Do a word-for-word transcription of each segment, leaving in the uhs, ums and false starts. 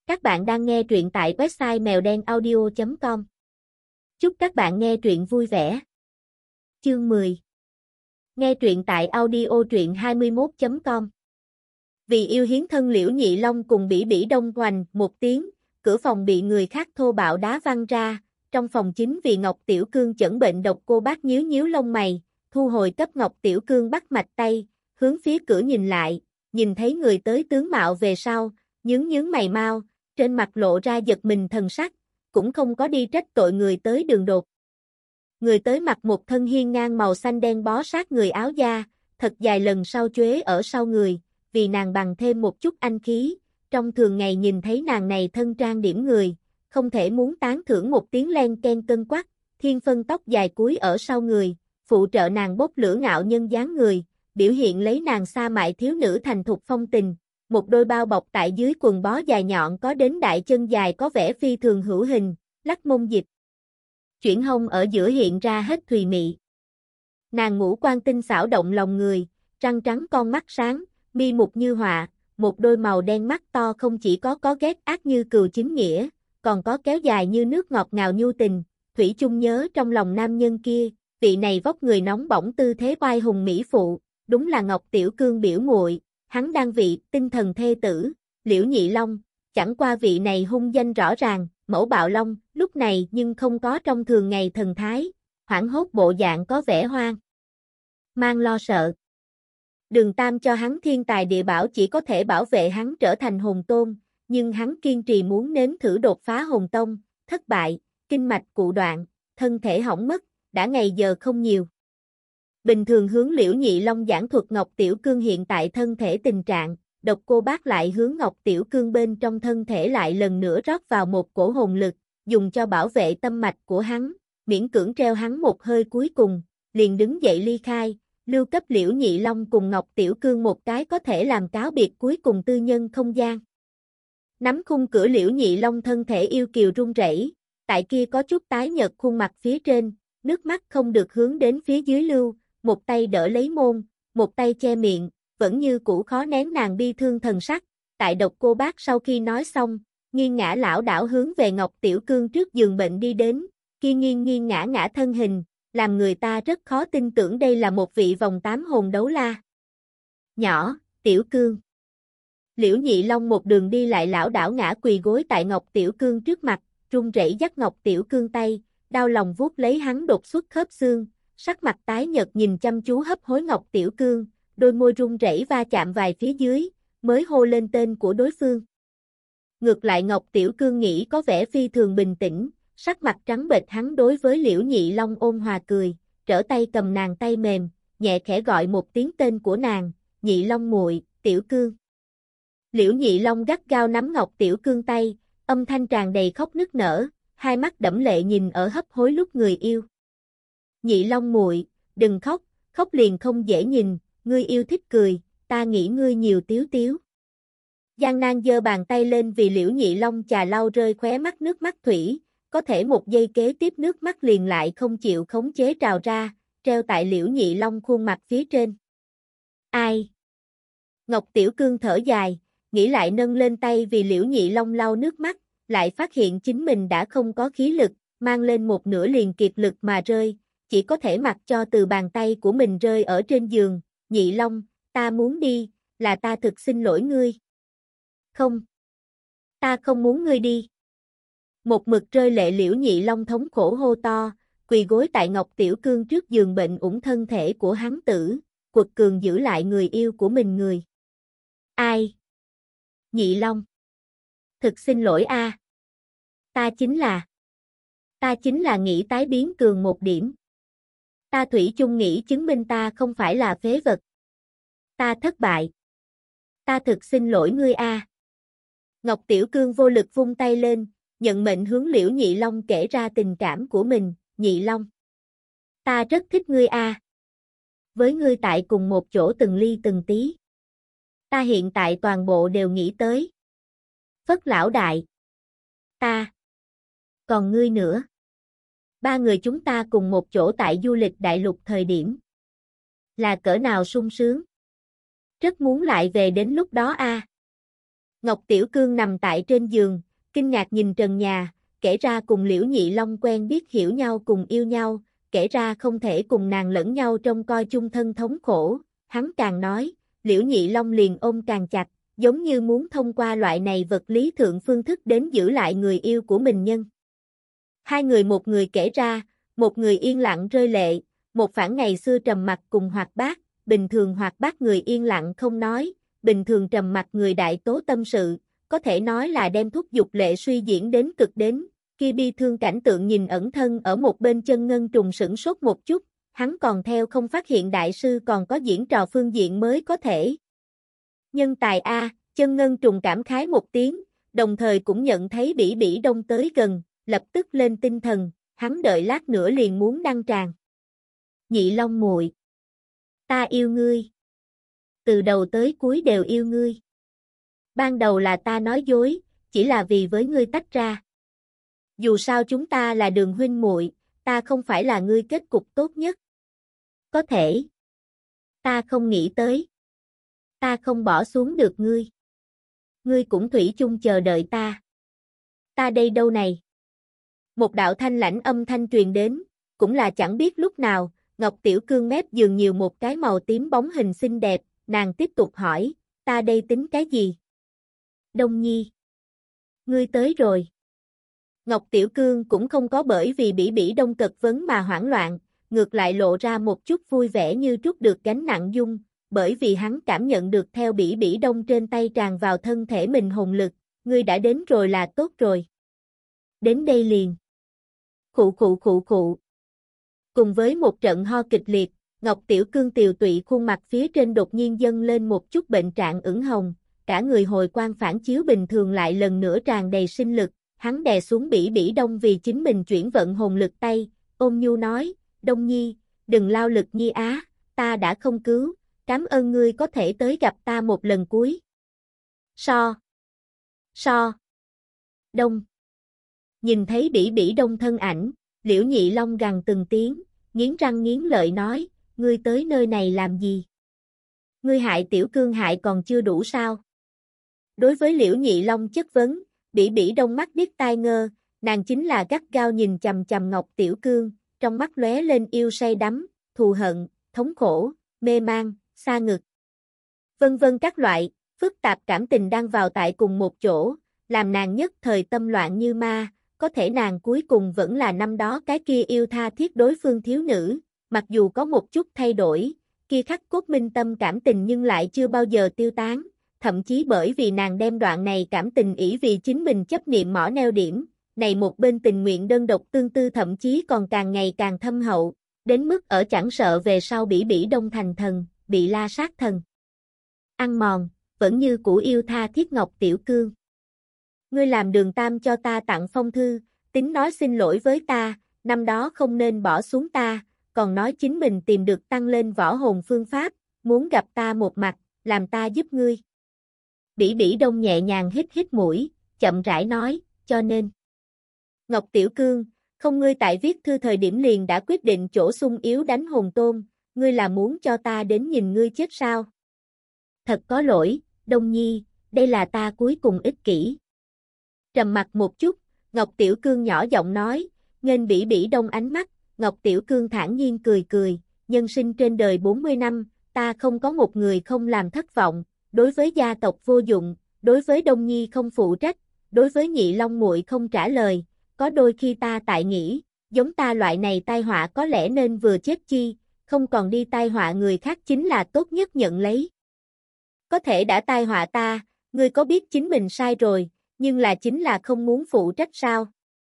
Các bạn đang nghe truyện tại website mèo đen audio chấm com. Chúc các bạn nghe truyện vui vẻ. Chương mười. Nghe truyện tại audio truyện hai mươi mốt chấm com. Vì yêu hiến thân Liễu Nhị Long cùng Bỉ Bỉ đông hoành một tiếng, cửa phòng bị người khác thô bạo đá văng ra, trong phòng chính vì Ngọc Tiểu Cương chẩn bệnh độc cô bác nhíu nhíu lông mày, thu hồi cấp Ngọc Tiểu Cương bắt mạch tay, hướng phía cửa nhìn lại, nhìn thấy người tới tướng mạo về sau, nhướng nhướng mày mau, trên mặt lộ ra giật mình thần sắc, cũng không có đi trách tội người tới đường đột. Người tới mặc một thân hiên ngang màu xanh đen bó sát người áo da, thật dài lần sau chuế ở sau người, vì nàng bằng thêm một chút anh khí, trong thường ngày nhìn thấy nàng này thân trang điểm người, không thể muốn tán thưởng một tiếng len ken cân quắc, thiên phân tóc dài cúi ở sau người, phụ trợ nàng bốc lửa ngạo nhân dáng người, biểu hiện lấy nàng sa mại thiếu nữ thành thục phong tình. Một đôi bao bọc tại dưới quần bó dài nhọn có đến đại chân dài có vẻ phi thường hữu hình, lắc mông dịch. Chuyển hông ở giữa hiện ra hết thùy mị. Nàng ngũ quan tinh xảo động lòng người, răng trắng con mắt sáng, mi mục như họa, một đôi màu đen mắt to không chỉ có có ghét ác như cừu chính nghĩa, còn có kéo dài như nước ngọt ngào nhu tình, thủy chung nhớ trong lòng nam nhân kia, vị này vóc người nóng bỏng tư thế oai hùng mỹ phụ, đúng là Ngọc Tiểu Cương biểu muội. Hắn đang vị tinh thần thê tử, Liễu Nhị Long, chẳng qua vị này hung danh rõ ràng, mẫu bạo long, lúc này nhưng không có trong thường ngày thần thái, hoảng hốt bộ dạng có vẻ hoang mang lo sợ. Đường Tam cho hắn thiên tài địa bảo chỉ có thể bảo vệ hắn trở thành hồn tôn, nhưng hắn kiên trì muốn nếm thử đột phá hồn tông, thất bại, kinh mạch cụ đoạn, thân thể hỏng mất, đã ngày giờ không nhiều. Bình thường hướng Liễu Nhị Long giảng thuật Ngọc Tiểu Cương hiện tại thân thể tình trạng, độc cô bác lại hướng Ngọc Tiểu Cương bên trong thân thể lại lần nữa rót vào một cổ hồn lực, dùng cho bảo vệ tâm mạch của hắn, miễn cưỡng treo hắn một hơi cuối cùng, liền đứng dậy ly khai, lưu cấp Liễu Nhị Long cùng Ngọc Tiểu Cương một cái có thể làm cáo biệt cuối cùng tư nhân không gian. Nắm khung cửa Liễu Nhị Long thân thể yêu kiều run rẩy, tại kia có chút tái nhợt khuôn mặt phía trên, nước mắt không được hướng đến phía dưới lưu. Một tay đỡ lấy môn, một tay che miệng, vẫn như cũ khó nén nàng bi thương thần sắc, tại độc cô bác sau khi nói xong, nghiêng ngã lão đảo hướng về Ngọc Tiểu Cương trước giường bệnh đi đến, kia nghiêng nghiêng ngã ngã thân hình, làm người ta rất khó tin tưởng đây là một vị vòng tám hồn đấu la. Nhỏ, Tiểu Cương. Liễu Nhị Long một đường đi lại lão đảo ngã quỳ gối tại Ngọc Tiểu Cương trước mặt, run rẩy dắt Ngọc Tiểu Cương tay, đau lòng vuốt lấy hắn đột xuất khớp xương. Sắc mặt tái nhợt nhìn chăm chú hấp hối Ngọc Tiểu Cương, đôi môi run rẩy va chạm vài phía dưới, mới hô lên tên của đối phương. Ngược lại Ngọc Tiểu Cương nghĩ có vẻ phi thường bình tĩnh, sắc mặt trắng bệch hắn đối với Liễu Nhị Long ôn hòa cười, trở tay cầm nàng tay mềm, nhẹ khẽ gọi một tiếng tên của nàng, Nhị Long muội, Tiểu Cương. Liễu Nhị Long gắt gao nắm Ngọc Tiểu Cương tay, âm thanh tràn đầy khóc nức nở, hai mắt đẫm lệ nhìn ở hấp hối lúc người yêu. Nhị Long muội, đừng khóc, khóc liền không dễ nhìn, ngươi yêu thích cười, ta nghĩ ngươi nhiều tiếu tiếu. Giang Nan giơ bàn tay lên vì Liễu Nhị Long chà lau rơi khóe mắt nước mắt thủy, có thể một giây kế tiếp nước mắt liền lại không chịu khống chế trào ra, treo tại Liễu Nhị Long khuôn mặt phía trên. Ai? Ngọc Tiểu Cương thở dài, nghĩ lại nâng lên tay vì Liễu Nhị Long lau nước mắt, lại phát hiện chính mình đã không có khí lực, mang lên một nửa liền kiệt lực mà rơi. Chỉ có thể mặc cho từ bàn tay của mình rơi ở trên giường, Nhị Long, ta muốn đi, là ta thực xin lỗi ngươi. Không, ta không muốn ngươi đi. Một mực rơi lệ Liễu Nhị Long thống khổ hô to, quỳ gối tại Ngọc Tiểu Cương trước giường bệnh ủng thân thể của hắn tử, quật cường giữ lại người yêu của mình người. Ai? Nhị Long. Thực xin lỗi a. À. Ta chính là, ta chính là nghĩ tái biến cường một điểm. Ta thủy chung nghĩ chứng minh ta không phải là phế vật. Ta thất bại. Ta thực xin lỗi ngươi a. À. Ngọc Tiểu Cương vô lực vung tay lên, nhận mệnh hướng Liễu Nhị Long kể ra tình cảm của mình, Nhị Long. Ta rất thích ngươi a. À. Với ngươi tại cùng một chỗ từng ly từng tí. Ta hiện tại toàn bộ đều nghĩ tới. Phất lão đại. Ta. Còn ngươi nữa. Ba người chúng ta cùng một chỗ tại du lịch đại lục thời điểm. Là cỡ nào sung sướng. Rất muốn lại về đến lúc đó a. À. Ngọc Tiểu Cương nằm tại trên giường, kinh ngạc nhìn trần nhà, kể ra cùng Liễu Nhị Long quen biết hiểu nhau cùng yêu nhau, kể ra không thể cùng nàng lẫn nhau trông coi chung thân thống khổ, hắn càng nói, Liễu Nhị Long liền ôm càng chặt, giống như muốn thông qua loại này vật lý thượng phương thức đến giữ lại người yêu của mình nhân. Hai người một người kể ra, một người yên lặng rơi lệ, một phản ngày xưa trầm mặc cùng hoạt bát, bình thường hoạt bát người yên lặng không nói, bình thường trầm mặc người đại tố tâm sự, có thể nói là đem thúc dục lệ suy diễn đến cực đến, khi bi thương cảnh tượng nhìn ẩn thân ở một bên chân ngân trùng sửng sốt một chút, hắn còn theo không phát hiện đại sư còn có diễn trò phương diện mới có thể. Nhân tài A, chân ngân trùng cảm khái một tiếng, đồng thời cũng nhận thấy Bỉ Bỉ Đông tới gần, lập tức lên tinh thần, hắn đợi lát nữa liền muốn đăng tràng. Nhị Long muội, ta yêu ngươi. Từ đầu tới cuối đều yêu ngươi. Ban đầu là ta nói dối, chỉ là vì với ngươi tách ra. Dù sao chúng ta là đường huynh muội, ta không phải là ngươi kết cục tốt nhất. Có thể. Ta không nghĩ tới. Ta không bỏ xuống được ngươi. Ngươi cũng thủy chung chờ đợi ta. Ta đây đâu này? Một đạo thanh lãnh âm thanh truyền đến, cũng là chẳng biết lúc nào, Ngọc Tiểu Cương mép giường nhiều một cái màu tím bóng hình xinh đẹp, nàng tiếp tục hỏi, ta đây tính cái gì? Đông Nhi. Ngươi tới rồi. Ngọc Tiểu Cương cũng không có bởi vì Bỉ Bỉ Đông cật vấn mà hoảng loạn, ngược lại lộ ra một chút vui vẻ như trút được gánh nặng dung, bởi vì hắn cảm nhận được theo Bỉ Bỉ Đông trên tay tràn vào thân thể mình hồn lực, ngươi đã đến rồi là tốt rồi. Đến đây liền. Khụ khụ khụ khụ. Cùng với một trận ho kịch liệt, Ngọc Tiểu Cương tiều tụy khuôn mặt phía trên đột nhiên dâng lên một chút bệnh trạng ửng hồng, cả người hồi quang phản chiếu bình thường lại lần nữa tràn đầy sinh lực, hắn đè xuống Bỉ Bỉ Đông vì chính mình chuyển vận hồn lực tay, ôm nhu nói, Đông Nhi, đừng lao lực nhi á, ta đã không cứu, cảm ơn ngươi có thể tới gặp ta một lần cuối. So. So. Đông. Nhìn thấy Bỉ Bỉ Đông thân ảnh, Liễu Nhị Long gằn từng tiếng, nghiến răng nghiến lợi nói, ngươi tới nơi này làm gì? Ngươi hại Tiểu Cương hại còn chưa đủ sao? Đối với Liễu Nhị Long chất vấn, Bỉ Bỉ Đông mắt điếc tai ngơ, nàng chính là gắt gao nhìn chằm chằm Ngọc Tiểu Cương, trong mắt lóe lên yêu say đắm, thù hận, thống khổ, mê man, xa ngực. Vân vân các loại, phức tạp cảm tình đang vào tại cùng một chỗ, làm nàng nhất thời tâm loạn như ma, có thể nàng cuối cùng vẫn là năm đó cái kia yêu tha thiết đối phương thiếu nữ, mặc dù có một chút thay đổi, kia khắc cốt minh tâm cảm tình nhưng lại chưa bao giờ tiêu tán, thậm chí bởi vì nàng đem đoạn này cảm tình ỷ vì chính mình chấp niệm mỏ neo điểm, này một bên tình nguyện đơn độc tương tư thậm chí còn càng ngày càng thâm hậu, đến mức ở chẳng sợ về sau Bỉ Bỉ Đông thành thần, bị la sát thần ăn mòn, vẫn như cũ yêu tha thiết Ngọc Tiểu Cương. Ngươi làm Đường Tam cho ta tặng phong thư, tính nói xin lỗi với ta, năm đó không nên bỏ xuống ta, còn nói chính mình tìm được tăng lên võ hồn phương pháp, muốn gặp ta một mặt, làm ta giúp ngươi. Bỉ Bỉ Đông nhẹ nhàng hít hít mũi, chậm rãi nói, cho nên. Ngọc Tiểu Cương, không ngươi tại viết thư thời điểm liền đã quyết định chỗ sung yếu đánh hồn tôn, ngươi là muốn cho ta đến nhìn ngươi chết sao? Thật có lỗi, Đông Nhi, đây là ta cuối cùng ích kỷ. Trầm mặt một chút, Ngọc Tiểu Cương nhỏ giọng nói, nghênh Bỉ Bỉ Đông ánh mắt, Ngọc Tiểu Cương thản nhiên cười cười, nhân sinh trên đời bốn mươi năm, ta không có một người không làm thất vọng, đối với gia tộc vô dụng, đối với Đông Nhi không phụ trách, đối với Nhị Long muội không trả lời, có đôi khi ta tại nghĩ, giống ta loại này tai họa có lẽ nên vừa chết chi, không còn đi tai họa người khác chính là tốt nhất nhận lấy. Có thể đã tai họa ta, ngươi có biết chính mình sai rồi, nhưng là chính là không muốn phụ trách sao?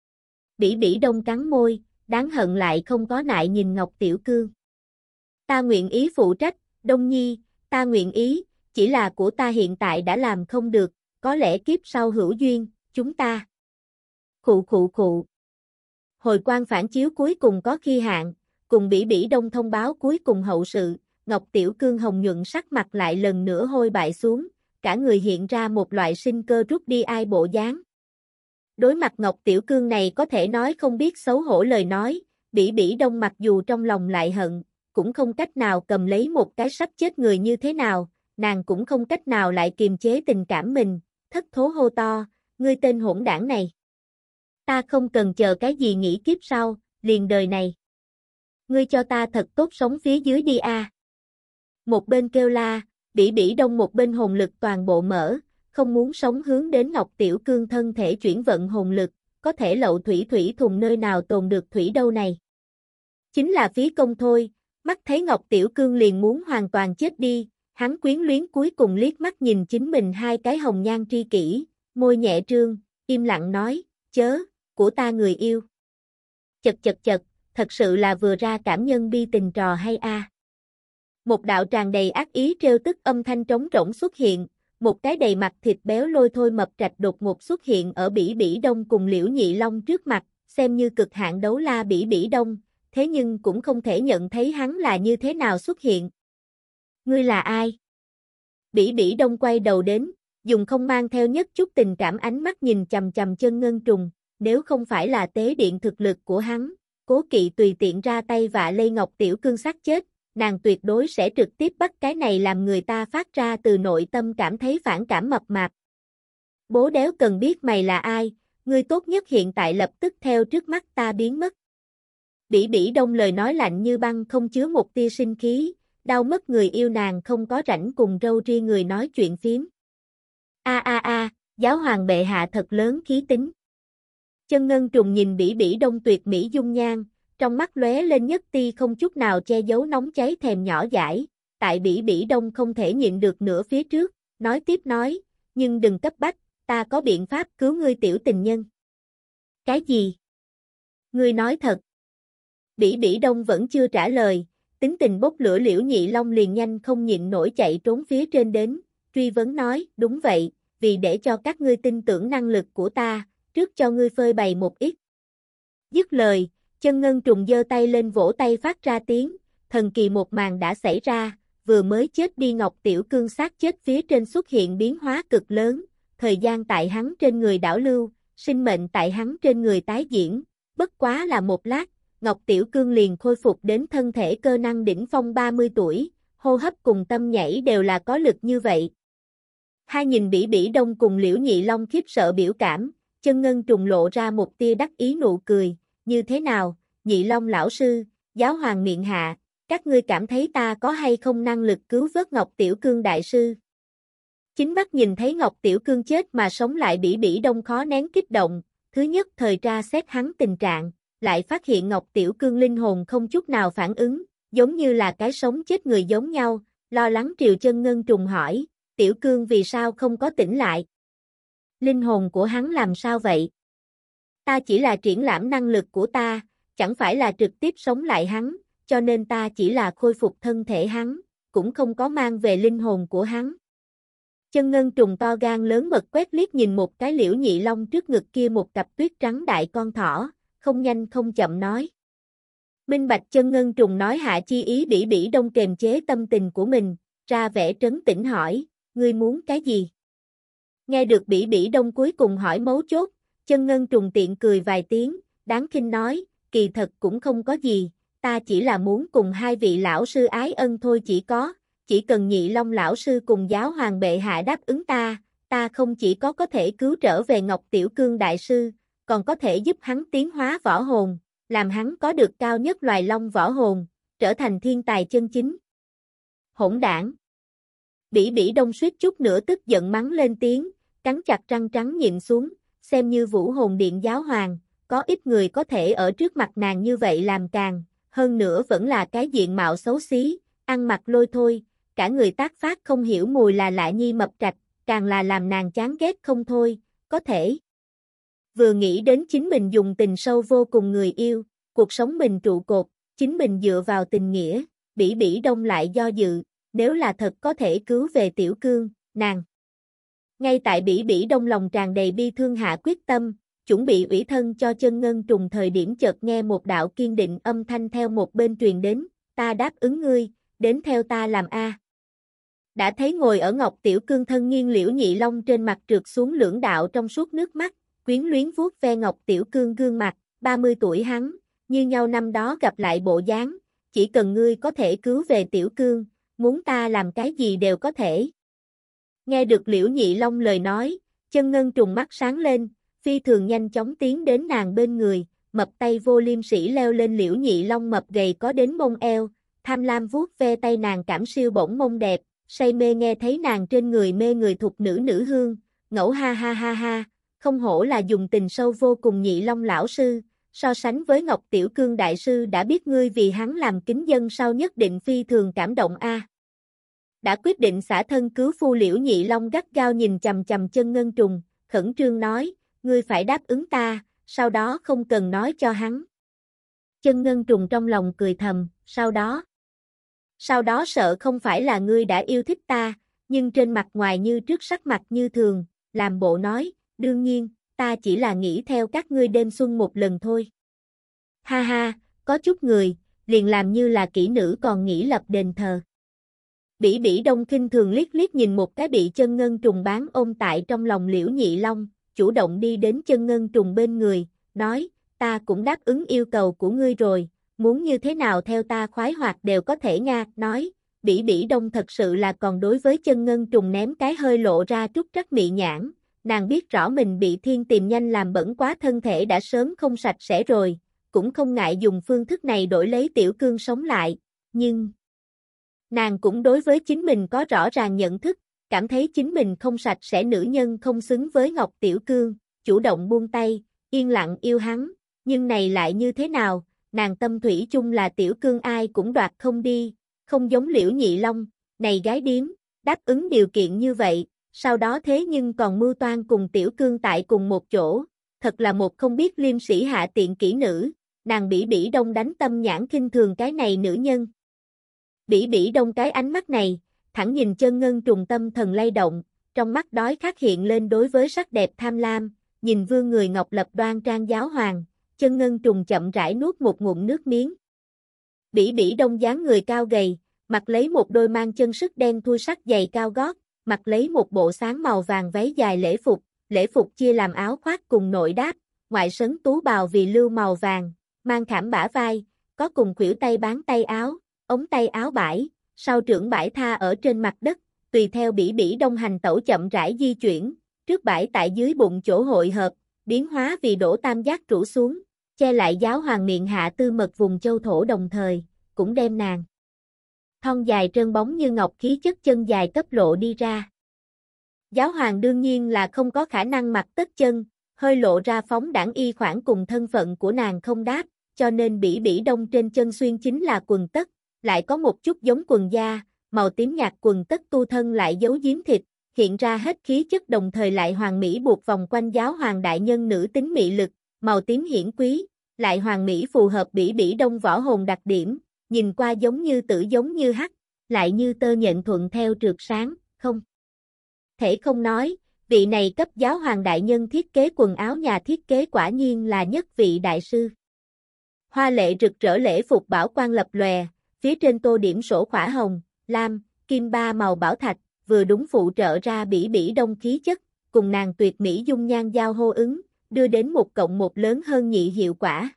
Bỉ Bỉ Đông cắn môi, đáng hận lại không có nại nhìn Ngọc Tiểu Cương. Ta nguyện ý phụ trách, Đông Nhi, ta nguyện ý, chỉ là của ta hiện tại đã làm không được, có lẽ kiếp sau hữu duyên, chúng ta. Khụ khụ khụ. Hồi quang phản chiếu cuối cùng có khi hạn, cùng Bỉ Bỉ Đông thông báo cuối cùng hậu sự, Ngọc Tiểu Cương hồng nhuận sắc mặt lại lần nữa hôi bại xuống, cả người hiện ra một loại sinh cơ rút đi ai bộ dáng. Đối mặt Ngọc Tiểu Cương này có thể nói không biết xấu hổ lời nói, Bỉ Bỉ Đông mặc dù trong lòng lại hận, cũng không cách nào cầm lấy một cái sắp chết người như thế nào, nàng cũng không cách nào lại kiềm chế tình cảm mình, thất thố hô to, ngươi tên hỗn đảng này. Ta không cần chờ cái gì nghĩ kiếp sau, liền đời này. Ngươi cho ta thật tốt sống phía dưới đi a. Một bên kêu la, Bỉ Bỉ Đông một bên hồn lực toàn bộ mở, không muốn sống hướng đến Ngọc Tiểu Cương thân thể chuyển vận hồn lực, có thể lậu thủy thủy thùng nơi nào tồn được thủy đâu này. Chính là phí công thôi, mắt thấy Ngọc Tiểu Cương liền muốn hoàn toàn chết đi, hắn quyến luyến cuối cùng liếc mắt nhìn chính mình hai cái hồng nhan tri kỷ, môi nhẹ trương, im lặng nói, chớ, của ta người yêu. Chật chật chật, thật sự là vừa ra cảm nhân bi tình trò hay a. Một đạo tràn đầy ác ý trêu tức âm thanh trống rỗng xuất hiện, một cái đầy mặt thịt béo lôi thôi mập trạch đột ngột xuất hiện ở Bỉ Bỉ Đông cùng Liễu Nhị Long trước mặt, xem như cực hạn đấu la Bỉ Bỉ Đông, thế nhưng cũng không thể nhận thấy hắn là như thế nào xuất hiện. Ngươi là ai? Bỉ Bỉ Đông quay đầu đến, dùng không mang theo nhất chút tình cảm ánh mắt nhìn chằm chằm Chân Ngân Trùng, nếu không phải là tế điện thực lực của hắn, cố kỵ tùy tiện ra tay vạ lây Ngọc Tiểu Cương sát chết, nàng tuyệt đối sẽ trực tiếp bắt cái này làm người ta phát ra từ nội tâm cảm thấy phản cảm mập mạp. Bố đéo cần biết mày là ai, ngươi tốt nhất hiện tại lập tức theo trước mắt ta biến mất. Bỉ Bỉ Đông lời nói lạnh như băng không chứa một tia sinh khí, đau mất người yêu nàng không có rảnh cùng râu ria người nói chuyện phím. A a a, giáo hoàng bệ hạ thật lớn khí tính. Chân Ngân Trùng nhìn Bỉ Bỉ Đông tuyệt mỹ dung nhan, trong mắt lóe lên nhất tia không chút nào che giấu nóng cháy thèm nhỏ dãi, tại Bỉ Bỉ Đông không thể nhịn được nữa phía trước, nói tiếp nói, nhưng đừng cấp bách, ta có biện pháp cứu ngươi tiểu tình nhân. Cái gì? Ngươi nói thật. Bỉ Bỉ Đông vẫn chưa trả lời, tính tình bốc lửa Liễu Nhị Long liền nhanh không nhịn nổi chạy trốn phía trên đến, truy vấn nói, đúng vậy, vì để cho các ngươi tin tưởng năng lực của ta, trước cho ngươi phơi bày một ít. Dứt lời, Chân Ngân Trùng giơ tay lên vỗ tay phát ra tiếng, thần kỳ một màn đã xảy ra, vừa mới chết đi Ngọc Tiểu Cương xác chết phía trên xuất hiện biến hóa cực lớn, thời gian tại hắn trên người đảo lưu, sinh mệnh tại hắn trên người tái diễn, bất quá là một lát, Ngọc Tiểu Cương liền khôi phục đến thân thể cơ năng đỉnh phong ba mươi tuổi, hô hấp cùng tâm nhảy đều là có lực như vậy. Hai nhìn Bỉ Bỉ Đông cùng Liễu Nhị Long khiếp sợ biểu cảm, Chân Ngân Trùng lộ ra một tia đắc ý nụ cười, như thế nào, Nhị Long lão sư, giáo hoàng miệng hạ, các ngươi cảm thấy ta có hay không năng lực cứu vớt Ngọc Tiểu Cương đại sư? Chính mắt nhìn thấy Ngọc Tiểu Cương chết mà sống lại Bỉ Bỉ Đông khó nén kích động, thứ nhất thời tra xét hắn tình trạng, lại phát hiện Ngọc Tiểu Cương linh hồn không chút nào phản ứng, giống như là cái sống chết người giống nhau, lo lắng triều Chân Ngân Trùng hỏi, Tiểu Cương vì sao không có tỉnh lại? Linh hồn của hắn làm sao vậy? Ta chỉ là triển lãm năng lực của ta, chẳng phải là trực tiếp sống lại hắn, cho nên ta chỉ là khôi phục thân thể hắn, cũng không có mang về linh hồn của hắn. Chân Ngân Trùng to gan lớn mật quét liếc nhìn một cái Liễu Nhị Long trước ngực kia một cặp tuyết trắng đại con thỏ, không nhanh không chậm nói. Minh bạch Chân Ngân Trùng nói hạ chi ý Bỉ Bỉ Đông kềm chế tâm tình của mình, ra vẻ trấn tĩnh hỏi, ngươi muốn cái gì? Nghe được Bỉ Bỉ Đông cuối cùng hỏi mấu chốt, Chân Ngân Trùng tiện cười vài tiếng, đáng khinh nói, kỳ thật cũng không có gì, ta chỉ là muốn cùng hai vị lão sư ái ân thôi chỉ có, chỉ cần Nhị Long lão sư cùng giáo hoàng bệ hạ đáp ứng ta, ta không chỉ có có thể cứu trở về Ngọc Tiểu Cương đại sư, còn có thể giúp hắn tiến hóa võ hồn, làm hắn có được cao nhất loài long võ hồn, trở thành thiên tài chân chính. Hỗn đảng. Bỉ Bỉ Đông suýt chút nữa tức giận mắng lên tiếng, cắn chặt răng trắng nhịn xuống, xem như Vũ Hồn Điện giáo hoàng, có ít người có thể ở trước mặt nàng như vậy làm càng, hơn nữa vẫn là cái diện mạo xấu xí, ăn mặc lôi thôi, cả người tác phát không hiểu mùi là lạ nhi mập trạch, càng là làm nàng chán ghét không thôi, có thể. Vừa nghĩ đến chính mình dùng tình sâu vô cùng người yêu, cuộc sống mình trụ cột, chính mình dựa vào tình nghĩa, Bỉ Bỉ Đông lại do dự, nếu là thật có thể cứu về Tiểu Cương, nàng. Ngay tại Bỉ Bỉ Đông lòng tràn đầy bi thương hạ quyết tâm, chuẩn bị ủy thân cho Chân Ngân Trùng thời điểm chợt nghe một đạo kiên định âm thanh theo một bên truyền đến, ta đáp ứng ngươi, đến theo ta làm A. Đã thấy ngồi ở Ngọc Tiểu Cương thân nghiêng Liễu Nhị Long trên mặt trượt xuống lưỡng đạo trong suốt nước mắt, quyến luyến vuốt ve Ngọc Tiểu Cương gương mặt, ba mươi tuổi hắn, như nhau năm đó gặp lại bộ dáng, chỉ cần ngươi có thể cứu về Tiểu Cương, muốn ta làm cái gì đều có thể. Nghe được Liễu Nhị Long lời nói, Chân ngân trùng mắt sáng lên, phi thường nhanh chóng tiến đến nàng bên người, mập tay vô liêm sỉ leo lên Liễu Nhị Long mập gầy có đến mông eo, tham lam vuốt ve tay nàng cảm siêu bổng mông đẹp, say mê nghe thấy nàng trên người mê người thục nữ nữ hương, ngẫu ha ha ha ha, không hổ là dùng tình sâu vô cùng Nhị Long lão sư, so sánh với Ngọc Tiểu Cương đại sư đã biết ngươi vì hắn làm kính dân sau nhất định phi thường cảm động a. Đã quyết định xả thân cứu phu Liễu Nhị Long gắt gao nhìn chằm chằm chân ngân trùng, khẩn trương nói, ngươi phải đáp ứng ta, sau đó không cần nói cho hắn. Chân ngân trùng trong lòng cười thầm, sau đó. Sau đó sợ không phải là ngươi đã yêu thích ta, nhưng trên mặt ngoài như trước sắc mặt như thường, làm bộ nói, đương nhiên, ta chỉ là nghĩ theo các ngươi đêm xuân một lần thôi. Ha ha, có chút người, liền làm như là kỹ nữ còn nghĩ lập đền thờ. Bỉ Bỉ Đông khinh thường liếc liếc nhìn một cái bị chân ngân trùng bán ôm tại trong lòng Liễu Nhị Long, chủ động đi đến chân ngân trùng bên người, nói, ta cũng đáp ứng yêu cầu của ngươi rồi, muốn như thế nào theo ta khoái hoạt đều có thể nga, nói, Bỉ Bỉ Đông thật sự là còn đối với chân ngân trùng ném cái hơi lộ ra trúc trắc mị nhãn, nàng biết rõ mình bị thiên tìm nhanh làm bẩn quá thân thể đã sớm không sạch sẽ rồi, cũng không ngại dùng phương thức này đổi lấy Tiểu Cương sống lại, nhưng nàng cũng đối với chính mình có rõ ràng nhận thức, cảm thấy chính mình không sạch sẽ nữ nhân không xứng với Ngọc Tiểu Cương, chủ động buông tay, yên lặng yêu hắn, nhưng này lại như thế nào, nàng tâm thủy chung là Tiểu Cương ai cũng đoạt không đi, không giống Liễu Nhị Long, này gái điếm, đáp ứng điều kiện như vậy, sau đó thế nhưng còn mưu toan cùng Tiểu Cương tại cùng một chỗ, thật là một không biết liêm sĩ hạ tiện kỹ nữ, nàng Bỉ Bỉ Đông đánh tâm nhãn khinh thường cái này nữ nhân. Bỉ Bỉ Đông cái ánh mắt này, thẳng nhìn chân ngân trùng tâm thần lay động, trong mắt đói khát hiện lên đối với sắc đẹp tham lam, nhìn vương người ngọc lập đoan trang giáo hoàng, chân ngân trùng chậm rãi nuốt một ngụm nước miếng. Bỉ Bỉ Đông dáng người cao gầy, mặc lấy một đôi mang chân sức đen thui sắc giày cao gót, mặc lấy một bộ sáng màu vàng váy dài lễ phục, lễ phục chia làm áo khoác cùng nội đáp, ngoại sấn tú bào vì lưu màu vàng, mang khảm bả vai, có cùng khuỷu tay bán tay áo, ống tay áo bãi, sau trưởng bãi tha ở trên mặt đất, tùy theo Bỉ Bỉ Đông hành tẩu chậm rãi di chuyển, trước bãi tại dưới bụng chỗ hội hợp, biến hóa vì đổ tam giác rũ xuống, che lại giáo hoàng miệng hạ tư mật vùng châu thổ đồng thời, cũng đem nàng thon dài trơn bóng như ngọc khí chất chân dài cấp lộ đi ra. Giáo hoàng đương nhiên là không có khả năng mặc tất chân, hơi lộ ra phóng đãng y khoảng cùng thân phận của nàng không đáp, cho nên Bỉ Bỉ Đông trên chân xuyên chính là quần tất, lại có một chút giống quần da, màu tím nhạt quần tất tu thân lại giấu giếm thịt, hiện ra hết khí chất đồng thời lại hoàng mỹ buộc vòng quanh giáo hoàng đại nhân nữ tính mị lực, màu tím hiển quý, lại hoàng mỹ phù hợp Bỉ Bỉ Đông võ hồn đặc điểm, nhìn qua giống như tử giống như hắc, lại như tơ nhện thuận theo trượt sáng, không thể không nói, vị này cấp giáo hoàng đại nhân thiết kế quần áo nhà thiết kế quả nhiên là nhất vị đại sư. Hoa lệ rực rỡ lễ phục bảo quan lập lòe, phía trên tô điểm sổ khỏa hồng, lam, kim ba màu bảo thạch, vừa đúng phụ trợ ra Bỉ Bỉ Đông khí chất, cùng nàng tuyệt mỹ dung nhan giao hô ứng, đưa đến một cộng một lớn hơn nhị hiệu quả.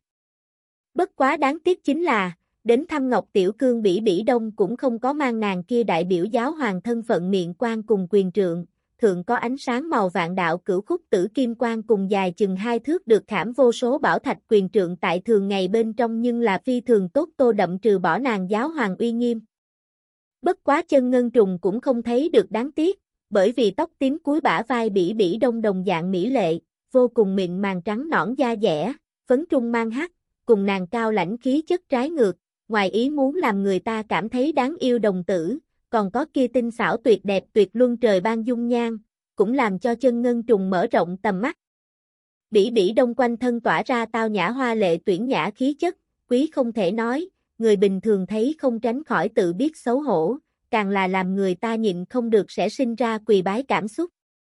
Bất quá đáng tiếc chính là, đến thăm Ngọc Tiểu Cương Bỉ Bỉ Đông cũng không có mang nàng kia đại biểu giáo hoàng thân phận miệng quan cùng quyền trượng, thượng có ánh sáng màu vạn đạo cửu khúc tử kim quan cùng dài chừng hai thước được khảm vô số bảo thạch quyền trượng tại thường ngày bên trong nhưng là phi thường tốt tô đậm trừ bỏ nàng giáo hoàng uy nghiêm. Bất quá chân ngân trùng cũng không thấy được đáng tiếc, bởi vì tóc tím cuối bả vai Bỉ Bỉ Đông đồng dạng mỹ lệ, vô cùng mịn màng trắng nõn da dẻ, phấn trung mang hắc, cùng nàng cao lãnh khí chất trái ngược, ngoài ý muốn làm người ta cảm thấy đáng yêu đồng tử, còn có kia tinh xảo tuyệt đẹp tuyệt luân trời ban dung nhan, cũng làm cho chân ngân trùng mở rộng tầm mắt. Bỉ Bỉ Đông quanh thân tỏa ra tao nhã hoa lệ tuyển nhã khí chất, quý không thể nói, người bình thường thấy không tránh khỏi tự biết xấu hổ, càng là làm người ta nhịn không được sẽ sinh ra quỳ bái cảm xúc.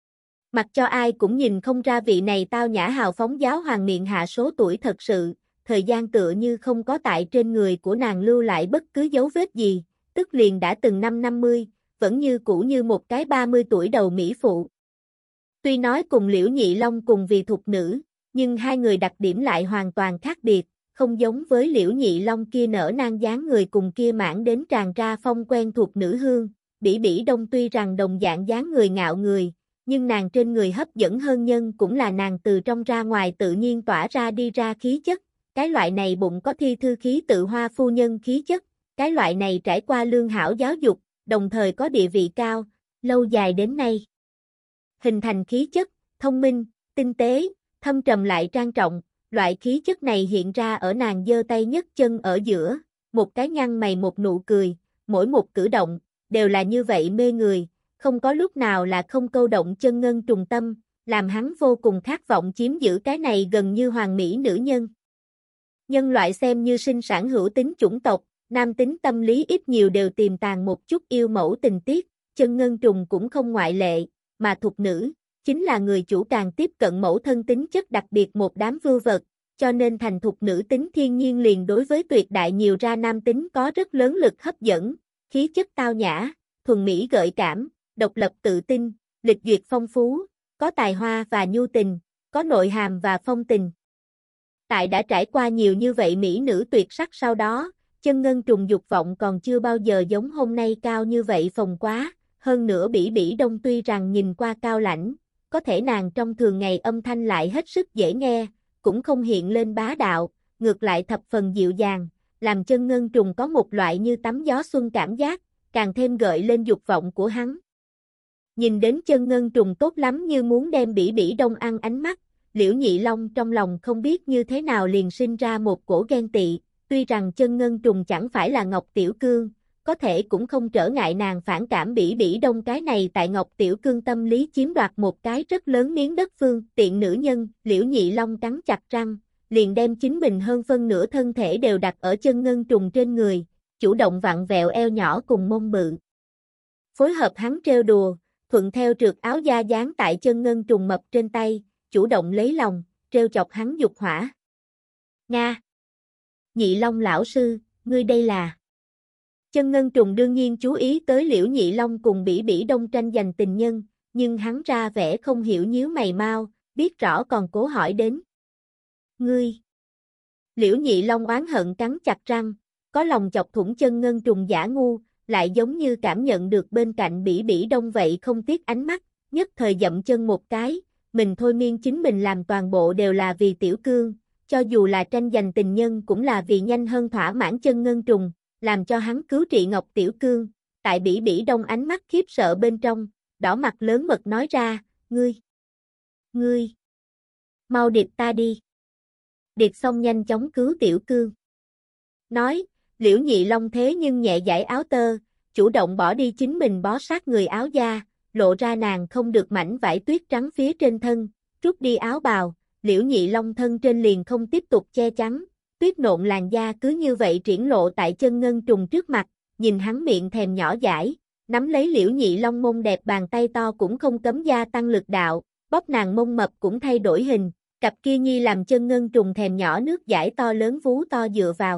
Mặc cho ai cũng nhìn không ra vị này tao nhã hào phóng giáo hoàng miệng hạ số tuổi thật sự, thời gian tựa như không có tại trên người của nàng lưu lại bất cứ dấu vết gì, tức liền đã từng năm năm mươi, vẫn như cũ như một cái ba mươi tuổi đầu mỹ phụ. Tuy nói cùng Liễu Nhị Long cùng vì thục nữ, nhưng hai người đặc điểm lại hoàn toàn khác biệt, không giống với Liễu Nhị Long kia nở nang dáng người cùng kia mãn đến tràn ra phong quen thuộc nữ hương, Bỉ Bỉ Đông tuy rằng đồng dạng dáng người ngạo người, nhưng nàng trên người hấp dẫn hơn nhân cũng là nàng từ trong ra ngoài tự nhiên tỏa ra đi ra khí chất, cái loại này bụng có thi thư khí tự hoa phu nhân khí chất, cái loại này trải qua lương hảo giáo dục, đồng thời có địa vị cao, lâu dài đến nay. Hình thành khí chất, thông minh, tinh tế, thâm trầm lại trang trọng, loại khí chất này hiện ra ở nàng giơ tay nhấc chân ở giữa, một cái nhăn mày một nụ cười, mỗi một cử động, đều là như vậy mê người, không có lúc nào là không câu động Chân Ngân trùng tâm, làm hắn vô cùng khát vọng chiếm giữ cái này gần như hoàn mỹ nữ nhân. Nhân loại xem như sinh sản hữu tính chủng tộc, nam tính tâm lý ít nhiều đều tiềm tàng một chút yêu mẫu tình tiết, Chân Ngân trùng cũng không ngoại lệ, mà thục nữ, chính là người chủ càng tiếp cận mẫu thân tính chất đặc biệt một đám vưu vật, cho nên thành thục nữ tính thiên nhiên liền đối với tuyệt đại nhiều ra nam tính có rất lớn lực hấp dẫn, khí chất tao nhã, thuần mỹ gợi cảm, độc lập tự tin, lịch duyệt phong phú, có tài hoa và nhu tình, có nội hàm và phong tình. Tại đã trải qua nhiều như vậy mỹ nữ tuyệt sắc sau đó, Chân Ngân trùng dục vọng còn chưa bao giờ giống hôm nay cao như vậy phồng quá, hơn nữa Bỉ Bỉ Đông tuy rằng nhìn qua cao lãnh, có thể nàng trong thường ngày âm thanh lại hết sức dễ nghe, cũng không hiện lên bá đạo, ngược lại thập phần dịu dàng, làm Chân Ngân trùng có một loại như tắm gió xuân cảm giác, càng thêm gợi lên dục vọng của hắn. Nhìn đến Chân Ngân trùng tốt lắm như muốn đem Bỉ Bỉ Đông ăn ánh mắt, Liễu Nhị Long trong lòng không biết như thế nào liền sinh ra một cổ ghen tị, tuy rằng Chân Ngân trùng chẳng phải là Ngọc Tiểu Cương, có thể cũng không trở ngại nàng phản cảm Bỉ Bỉ Đông cái này tại Ngọc Tiểu Cương tâm lý chiếm đoạt một cái rất lớn miếng đất phương tiện nữ nhân, Liễu Nhị Long cắn chặt răng, liền đem chính mình hơn phân nửa thân thể đều đặt ở Chân Ngân trùng trên người, chủ động vặn vẹo eo nhỏ cùng mông bự. Phối hợp hắn trêu đùa, thuận theo trượt áo da dán tại Chân Ngân trùng mập trên tay, chủ động lấy lòng, trêu chọc hắn dục hỏa. Nga! Nhị Long lão sư, ngươi đây là... Chân Ngân trùng đương nhiên chú ý tới Liễu Nhị Long cùng Bỉ Bỉ Đông tranh giành tình nhân, nhưng hắn ra vẻ không hiểu nhíu mày mau, biết rõ còn cố hỏi đến. Ngươi! Liễu Nhị Long oán hận cắn chặt răng, có lòng chọc thủng Chân Ngân trùng giả ngu, lại giống như cảm nhận được bên cạnh Bỉ Bỉ Đông vậy không tiếc ánh mắt, nhất thời dậm chân một cái, mình thôi miên chính mình làm toàn bộ đều là vì Tiểu Cương, cho dù là tranh giành tình nhân cũng là vì nhanh hơn thỏa mãn Chân Ngân trùng, làm cho hắn cứu trị Ngọc Tiểu Cương, tại Bỉ Bỉ Đông ánh mắt khiếp sợ bên trong, đỏ mặt lớn mật nói ra, ngươi, ngươi, mau điệp ta đi. Điệp xong nhanh chóng cứu Tiểu Cương. Nói, Liễu Nhị Long thế nhưng nhẹ giải áo tơ, chủ động bỏ đi chính mình bó sát người áo da, lộ ra nàng không được mảnh vải tuyết trắng phía trên thân, rút đi áo bào, Liễu Nhị Long thân trên liền không tiếp tục che chắn, tuyết nộn làn da cứ như vậy triển lộ tại Chân Ngân trùng trước mặt, nhìn hắn miệng thèm nhỏ dãi, nắm lấy Liễu Nhị Long mông đẹp bàn tay to cũng không cấm gia tăng lực đạo, bóp nàng mông mập cũng thay đổi hình, cặp kia nhi làm Chân Ngân trùng thèm nhỏ nước dãi to lớn vú to dựa vào.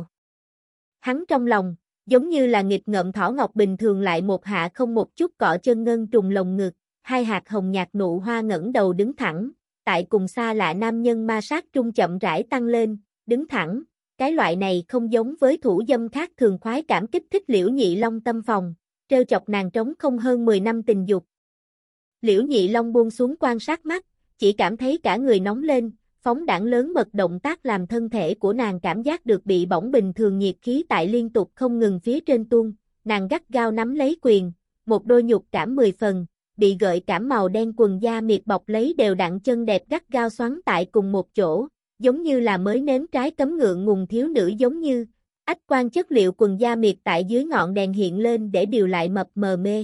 Hắn trong lòng, giống như là nghịch ngợm thỏ ngọc bình thường lại một hạ không một chút cọ Chân Ngân trùng lồng ngực, hai hạt hồng nhạt nụ hoa ngẩng đầu đứng thẳng, tại cùng xa lạ nam nhân ma sát trung chậm rãi tăng lên, đứng thẳng, cái loại này không giống với thủ dâm khác thường khoái cảm kích thích Liễu Nhị Long tâm phòng, trêu chọc nàng trống không hơn mười năm tình dục. Liễu Nhị Long buông xuống quan sát mắt, chỉ cảm thấy cả người nóng lên, phóng đãng lớn mật động tác làm thân thể của nàng cảm giác được bị bỏng bình thường nhiệt khí tại liên tục không ngừng phía trên tuôn, nàng gắt gao nắm lấy quyền, một đôi nhục cảm mười phần, bị gợi cảm màu đen quần da miệt bọc lấy đều đặn chân đẹp gắt gao xoắn tại cùng một chỗ, giống như là mới nếm trái cấm ngượng ngùng thiếu nữ giống như, ách quan chất liệu quần da miệt tại dưới ngọn đèn hiện lên để điều lại mập mờ mê.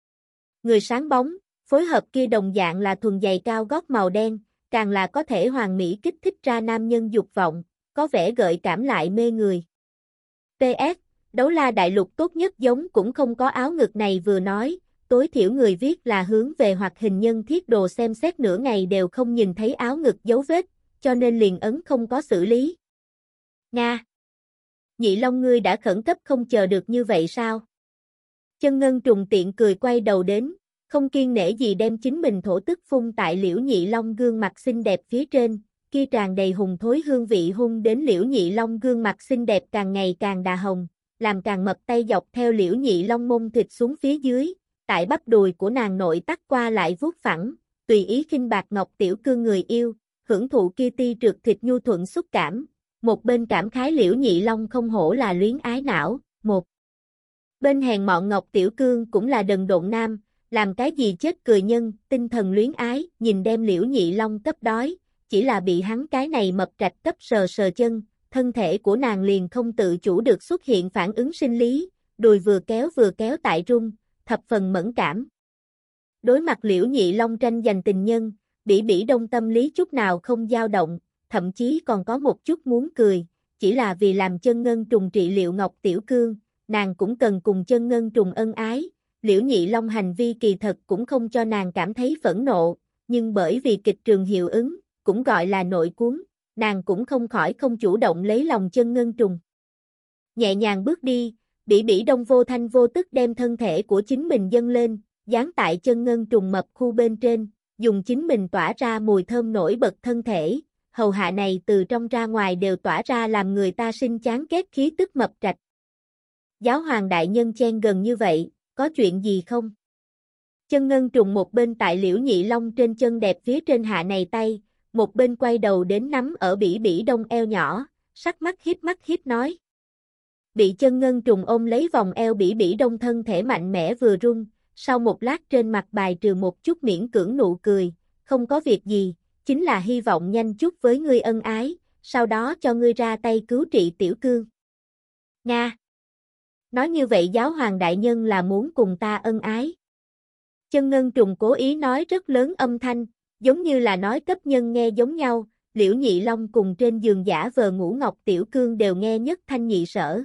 Người sáng bóng, phối hợp kia đồng dạng là thuần giày cao gót màu đen, càng là có thể hoàn mỹ kích thích ra nam nhân dục vọng, có vẻ gợi cảm lại mê người. pê ét, Đấu La Đại Lục tốt nhất giống cũng không có áo ngực này vừa nói, tối thiểu người viết là hướng về hoặc hình nhân thiết đồ xem xét nửa ngày đều không nhìn thấy áo ngực dấu vết, cho nên liền ấn không có xử lý. Nga! Nhị Long ngươi đã khẩn cấp không chờ được như vậy sao? Chân Ngân trùng tiện cười quay đầu đến, không kiên nể gì đem chính mình thổ tức phun tại Liễu Nhị Long gương mặt xinh đẹp phía trên, kia tràn đầy hùng thối hương vị hung đến Liễu Nhị Long gương mặt xinh đẹp càng ngày càng đà hồng, làm càng mập tay dọc theo Liễu Nhị Long mông thịt xuống phía dưới, tại bắp đùi của nàng nội tắt qua lại vuốt phẳng, tùy ý khinh bạc Ngọc Tiểu Cương người yêu, hưởng thụ kia ti trượt thịt nhu thuận xúc cảm. Một bên cảm khái Liễu Nhị Long không hổ là luyến ái não, một bên hèn mọn Ngọc Tiểu Cương cũng là đần độn nam, làm cái gì chết cười nhân, tinh thần luyến ái, nhìn đem Liễu Nhị Long cấp đói, chỉ là bị hắn cái này mập trạch cấp sờ sờ chân, thân thể của nàng liền không tự chủ được xuất hiện phản ứng sinh lý, đùi vừa kéo vừa kéo tại rung, thập phần mẫn cảm. Đối mặt Liễu Nhị Long tranh giành tình nhân, Bỉ Bỉ Đông tâm lý chút nào không dao động, thậm chí còn có một chút muốn cười, chỉ là vì làm chân ngân trùng trị liệu Ngọc Tiểu Cương, nàng cũng cần cùng chân ngân trùng ân ái. Liễu Nhị Long hành vi kỳ thật cũng không cho nàng cảm thấy phẫn nộ, nhưng bởi vì kịch trường hiệu ứng, cũng gọi là nội cuốn, nàng cũng không khỏi không chủ động lấy lòng chân ngân trùng. Nhẹ nhàng bước đi, Bỉ Bỉ Đông vô thanh vô tức đem thân thể của chính mình dâng lên, dán tại chân ngân trùng mập khu bên trên, dùng chính mình tỏa ra mùi thơm nổi bật thân thể, hầu hạ này từ trong ra ngoài đều tỏa ra làm người ta sinh chán ghét khí tức mập trạch. Giáo hoàng đại nhân chen gần như vậy, có chuyện gì không? Chân ngân trùng một bên tại Liễu Nhị Long trên chân đẹp phía trên hạ này tay, một bên quay đầu đến nắm ở Bỉ Bỉ Đông eo nhỏ, sắc mắt híp mắt híp nói. Bị chân ngân trùng ôm lấy vòng eo Bỉ Bỉ Đông thân thể mạnh mẽ vừa run, sau một lát trên mặt bài trừ một chút miễn cưỡng nụ cười, không có việc gì, chính là hy vọng nhanh chút với ngươi ân ái, sau đó cho ngươi ra tay cứu trị Tiểu Cương. Nga. Nói như vậy giáo hoàng đại nhân là muốn cùng ta ân ái. Chân ngân trùng cố ý nói rất lớn âm thanh, giống như là nói cấp nhân nghe giống nhau, Liễu Nhị Long cùng trên giường giả vờ ngủ Ngọc Tiểu Cương đều nghe nhất thanh nhị sở.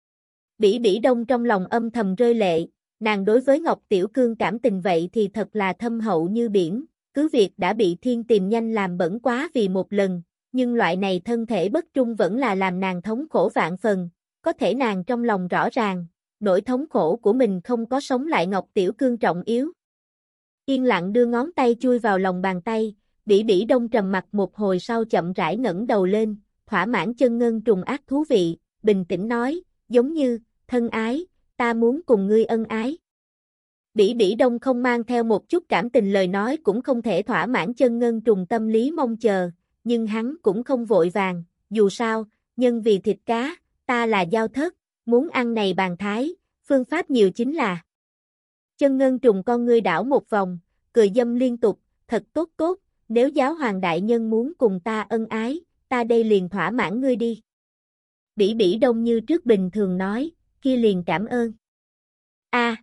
Bỉ Bỉ Đông trong lòng âm thầm rơi lệ, nàng đối với Ngọc Tiểu Cương cảm tình vậy thì thật là thâm hậu như biển, cứ việc đã bị thiên tìm nhanh làm bẩn quá vì một lần, nhưng loại này thân thể bất trung vẫn là làm nàng thống khổ vạn phần, có thể nàng trong lòng rõ ràng, nỗi thống khổ của mình không có sống lại Ngọc Tiểu Cương trọng yếu. Yên lặng đưa ngón tay chui vào lòng bàn tay, Bỉ Bỉ Đông trầm mặt một hồi sau chậm rãi ngẩng đầu lên, thỏa mãn chân ngân trùng ác thú vị, bình tĩnh nói, giống như, thân ái, ta muốn cùng ngươi ân ái. Bỉ Bỉ Đông không mang theo một chút cảm tình lời nói cũng không thể thỏa mãn chân ngân trùng tâm lý mong chờ, nhưng hắn cũng không vội vàng, dù sao, nhân vì thịt cá, ta là giao thất, muốn ăn này bàn thái, phương pháp nhiều chính là. Chân ngân trùng con ngươi đảo một vòng, cười dâm liên tục, thật tốt tốt, nếu giáo hoàng đại nhân muốn cùng ta ân ái, ta đây liền thỏa mãn ngươi đi. Bỉ Bỉ Đông như trước bình thường nói, kia liền cảm ơn. A. À.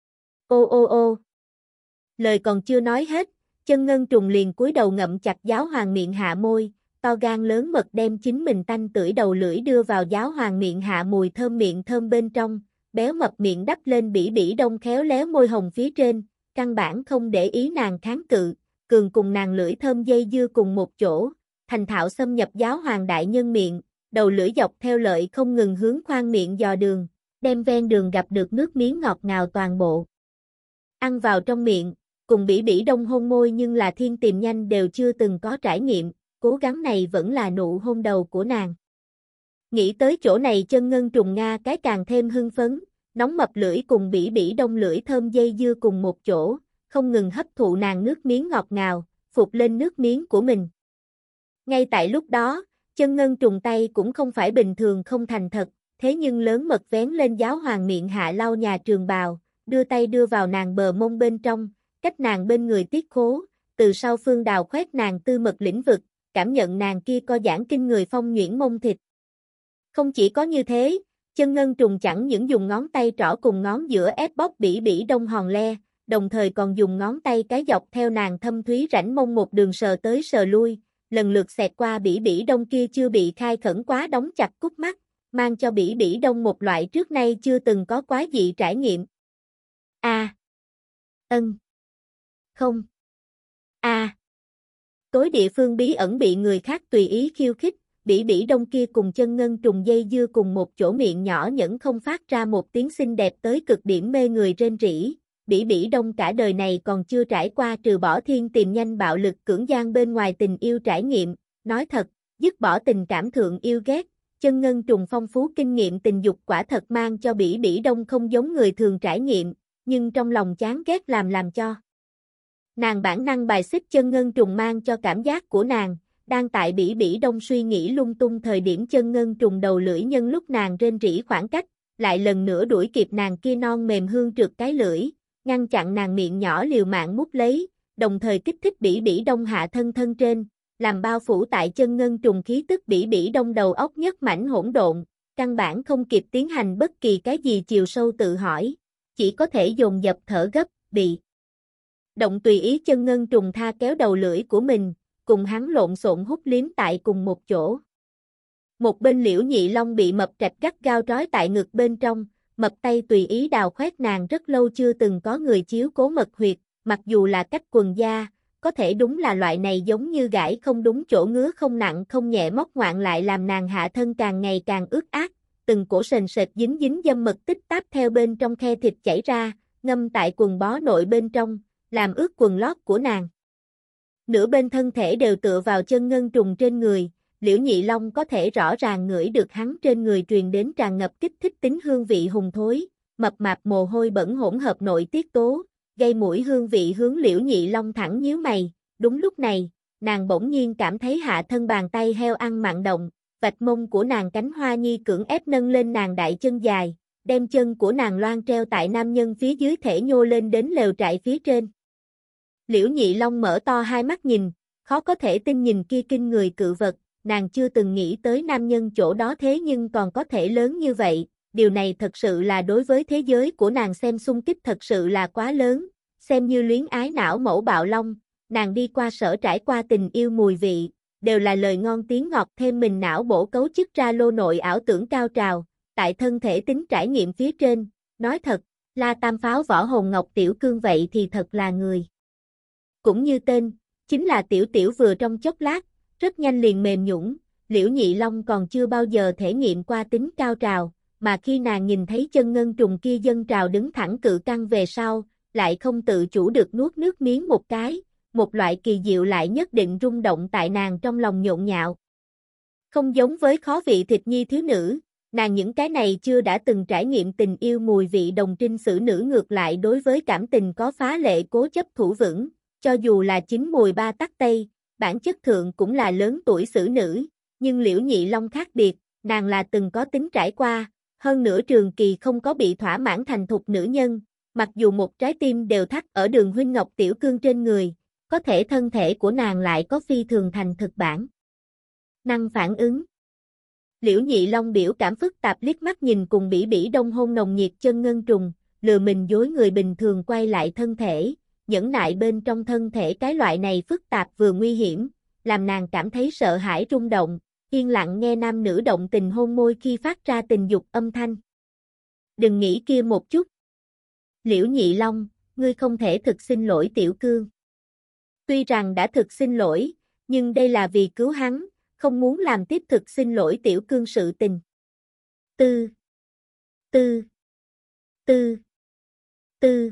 Ô ô ô. Lời còn chưa nói hết, chân ngân trùng liền cúi đầu ngậm chặt giáo hoàng miệng hạ môi, to gan lớn mật đem chính mình tanh tưởi đầu lưỡi đưa vào giáo hoàng miệng hạ mùi thơm miệng thơm bên trong, béo mập miệng đắp lên Bỉ Bỉ Đông khéo léo môi hồng phía trên, căn bản không để ý nàng kháng cự, cường cùng nàng lưỡi thơm dây dưa cùng một chỗ, thành thạo xâm nhập giáo hoàng đại nhân miệng, đầu lưỡi dọc theo lợi không ngừng hướng khoang miệng dò đường, đem ven đường gặp được nước miếng ngọt ngào toàn bộ. Ăn vào trong miệng, cùng Bỉ Bỉ Đông hôn môi nhưng là thiên tìm nhanh đều chưa từng có trải nghiệm, cố gắng này vẫn là nụ hôn đầu của nàng. Nghĩ tới chỗ này chân ngân trùng Nga cái càng thêm hưng phấn, nóng mập lưỡi cùng Bỉ Bỉ Đông lưỡi thơm dây dưa cùng một chỗ, không ngừng hấp thụ nàng nước miếng ngọt ngào, phục lên nước miếng của mình. Ngay tại lúc đó, chân ngân trùng tay cũng không phải bình thường không thành thật, thế nhưng lớn mật vén lên giáo hoàng miệng hạ lau nhà trường bào, đưa tay đưa vào nàng bờ mông bên trong, cách nàng bên người tiết khố, từ sau phương đào khoét nàng tư mật lĩnh vực, cảm nhận nàng kia co giãn kinh người phong nhuyễn mông thịt. Không chỉ có như thế, chân ngân trùng chẳng những dùng ngón tay trỏ cùng ngón giữa ép bóp Bỉ Bỉ Đông hòn le, đồng thời còn dùng ngón tay cái dọc theo nàng thâm thúy rãnh mông một đường sờ tới sờ lui, lần lượt xẹt qua Bỉ Bỉ Đông kia chưa bị khai khẩn quá đóng chặt cúc mắt, mang cho Bỉ Bỉ Đông một loại trước nay chưa từng có quá dị trải nghiệm. A. À. Ân. Không. A. À. Tối địa phương bí ẩn bị người khác tùy ý khiêu khích, Bỉ Bỉ Đông kia cùng chân ngân trùng dây dưa cùng một chỗ miệng nhỏ nhẫn không phát ra một tiếng xinh đẹp tới cực điểm mê người rên rỉ. Bỉ Bỉ Đông cả đời này còn chưa trải qua trừ bỏ thiên tìm nhanh bạo lực cưỡng gian bên ngoài tình yêu trải nghiệm, nói thật, dứt bỏ tình cảm thượng yêu ghét, chân ngân trùng phong phú kinh nghiệm tình dục quả thật mang cho Bỉ Bỉ Đông không giống người thường trải nghiệm, nhưng trong lòng chán ghét làm làm cho. Nàng bản năng bài xích chân ngân trùng mang cho cảm giác của nàng, đang tại bỉ bỉ đông suy nghĩ lung tung thời điểm chân ngân trùng đầu lưỡi nhân lúc nàng rên rỉ khoảng cách, lại lần nữa đuổi kịp nàng kia non mềm hương trượt cái lưỡi, ngăn chặn nàng miệng nhỏ liều mạng mút lấy, đồng thời kích thích bỉ bỉ đông hạ thân thân trên, làm bao phủ tại chân ngân trùng khí tức bỉ bỉ đông đầu óc nhất mảnh hỗn độn, căn bản không kịp tiến hành bất kỳ cái gì chiều sâu tự hỏi, chỉ có thể dồn dập thở gấp, bị động tùy ý chân ngân trùng tha kéo đầu lưỡi của mình, cùng hắn lộn xộn hút liếm tại cùng một chỗ. Một bên Liễu Nhị Long bị mập trạch gắt gao trói tại ngực bên trong, mập tay tùy ý đào khoét nàng rất lâu chưa từng có người chiếu cố mật huyệt, mặc dù là cách quần da, có thể đúng là loại này giống như gãi không đúng chỗ ngứa không nặng không nhẹ móc ngoạn lại làm nàng hạ thân càng ngày càng ướt át, từng cổ sền sệt dính dính dâm mật tích táp theo bên trong khe thịt chảy ra, ngâm tại quần bó nội bên trong, làm ướt quần lót của nàng. Nửa bên thân thể đều tựa vào chân ngân trùng trên người, Liễu Nhị Long có thể rõ ràng ngửi được hắn trên người truyền đến tràn ngập kích thích tính hương vị hùng thối, mập mạp mồ hôi bẩn hỗn hợp nội tiết tố, gây mũi hương vị hướng Liễu Nhị Long thẳng nhíu mày, đúng lúc này, nàng bỗng nhiên cảm thấy hạ thân bàn tay heo ăn mặn động, vạch mông của nàng cánh hoa nhi cưỡng ép nâng lên nàng đại chân dài, đem chân của nàng loan treo tại nam nhân phía dưới thể nhô lên đến lều trại phía trên. Liễu Nhị Long mở to hai mắt nhìn, khó có thể tin nhìn kia kinh người cự vật, nàng chưa từng nghĩ tới nam nhân chỗ đó thế nhưng còn có thể lớn như vậy, điều này thật sự là đối với thế giới của nàng xem xung kích thật sự là quá lớn, xem như luyến ái não mẫu bạo long, nàng đi qua sở trải qua tình yêu mùi vị, đều là lời ngon tiếng ngọt thêm mình não bổ cấu chức ra lô nội ảo tưởng cao trào, tại thân thể tính trải nghiệm phía trên, nói thật, La Tam Pháo võ hồn ngọc tiểu cương vậy thì thật là người. Cũng như tên, chính là tiểu tiểu vừa trong chốc lát, rất nhanh liền mềm nhũn, Liễu Nhị Long còn chưa bao giờ thể nghiệm qua tính cao trào, mà khi nàng nhìn thấy chân ngân trùng kia dâng trào đứng thẳng cự căng về sau, lại không tự chủ được nuốt nước miếng một cái, một loại kỳ diệu lại nhất định rung động tại nàng trong lòng nhộn nhạo. Không giống với khó vị thịt nhi thiếu nữ, nàng những cái này chưa đã từng trải nghiệm tình yêu mùi vị đồng trinh xử nữ ngược lại đối với cảm tình có phá lệ cố chấp thủ vững, cho dù là chín mùi ba tắc tây, bản chất thượng cũng là lớn tuổi xử nữ, nhưng Liễu Nhị Long khác biệt, nàng là từng có tính trải qua, hơn nữa trường kỳ không có bị thỏa mãn thành thục nữ nhân, mặc dù một trái tim đều thắt ở Đường huynh ngọc tiểu cương trên người, có thể thân thể của nàng lại có phi thường thành thực bản năng phản ứng. Liễu Nhị Long biểu cảm phức tạp liếc mắt nhìn cùng bỉ bỉ đông hôn nồng nhiệt chân ngân trùng, lừa mình dối người bình thường quay lại thân thể, nhẫn nại bên trong thân thể cái loại này phức tạp vừa nguy hiểm, làm nàng cảm thấy sợ hãi rung động, yên lặng nghe nam nữ động tình hôn môi khi phát ra tình dục âm thanh. Đừng nghĩ kia một chút. Liễu Nhị Long, ngươi không thể thực xin lỗi tiểu cương. Tuy rằng đã thực xin lỗi, nhưng đây là vì cứu hắn, không muốn làm tiếp thực xin lỗi tiểu cương sự tình. Tư. Tư. Tư. Tư.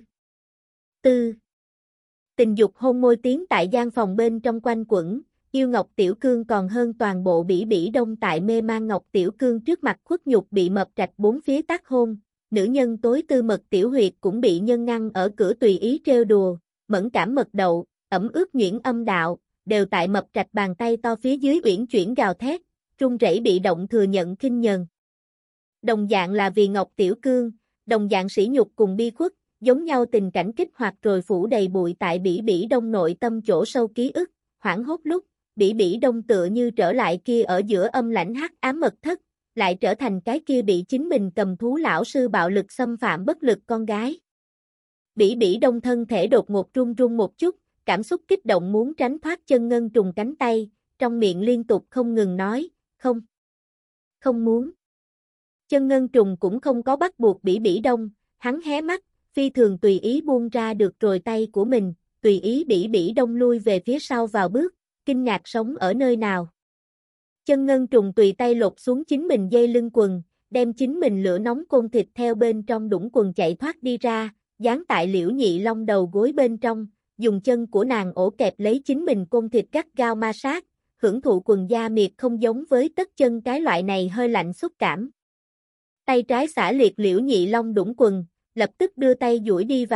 Tư. Tình dục hôn môi tiếng tại gian phòng bên trong quanh quẩn, yêu Ngọc Tiểu Cương còn hơn toàn bộ bỉ bỉ đông tại mê man Ngọc Tiểu Cương trước mặt khuất nhục bị mập trạch bốn phía tác hôn, nữ nhân tối tư mật tiểu huyệt cũng bị nhân ngăn ở cửa tùy ý trêu đùa, mẫn cảm mật đậu, ẩm ướt nhuyễn âm đạo, đều tại mập trạch bàn tay to phía dưới uyển chuyển gào thét, run rẩy bị động thừa nhận khinh nhờn. Đồng dạng là vì Ngọc Tiểu Cương, đồng dạng sỉ nhục cùng bi khuất, giống nhau tình cảnh kích hoạt rồi phủ đầy bụi tại bỉ bỉ đông nội tâm chỗ sâu ký ức, hoảng hốt lúc, bỉ bỉ đông tựa như trở lại kia ở giữa âm lãnh hắc ám mật thất, lại trở thành cái kia bị chính mình cầm thú lão sư bạo lực xâm phạm bất lực con gái. Bỉ bỉ đông thân thể đột ngột run run một chút, cảm xúc kích động muốn tránh thoát chân ngân trùng cánh tay, trong miệng liên tục không ngừng nói, không, không muốn. Chân ngân trùng cũng không có bắt buộc bỉ bỉ đông, hắn hé mắt, phi thường tùy ý buông ra được rồi tay của mình, tùy ý bỉ bỉ đông lui về phía sau vào bước, kinh ngạc sống ở nơi nào. Chân ngân trùng tùy tay lột xuống chính mình dây lưng quần, đem chính mình lửa nóng côn thịt theo bên trong đũng quần chạy thoát đi ra, dán tại Liễu Nhị Long đầu gối bên trong, dùng chân của nàng ổ kẹp lấy chính mình côn thịt gắt gao ma sát, hưởng thụ quần da miệt không giống với tất chân cái loại này hơi lạnh xúc cảm. Tay trái xả liệt Liễu Nhị Long đũng quần, lập tức đưa tay duỗi đi vào,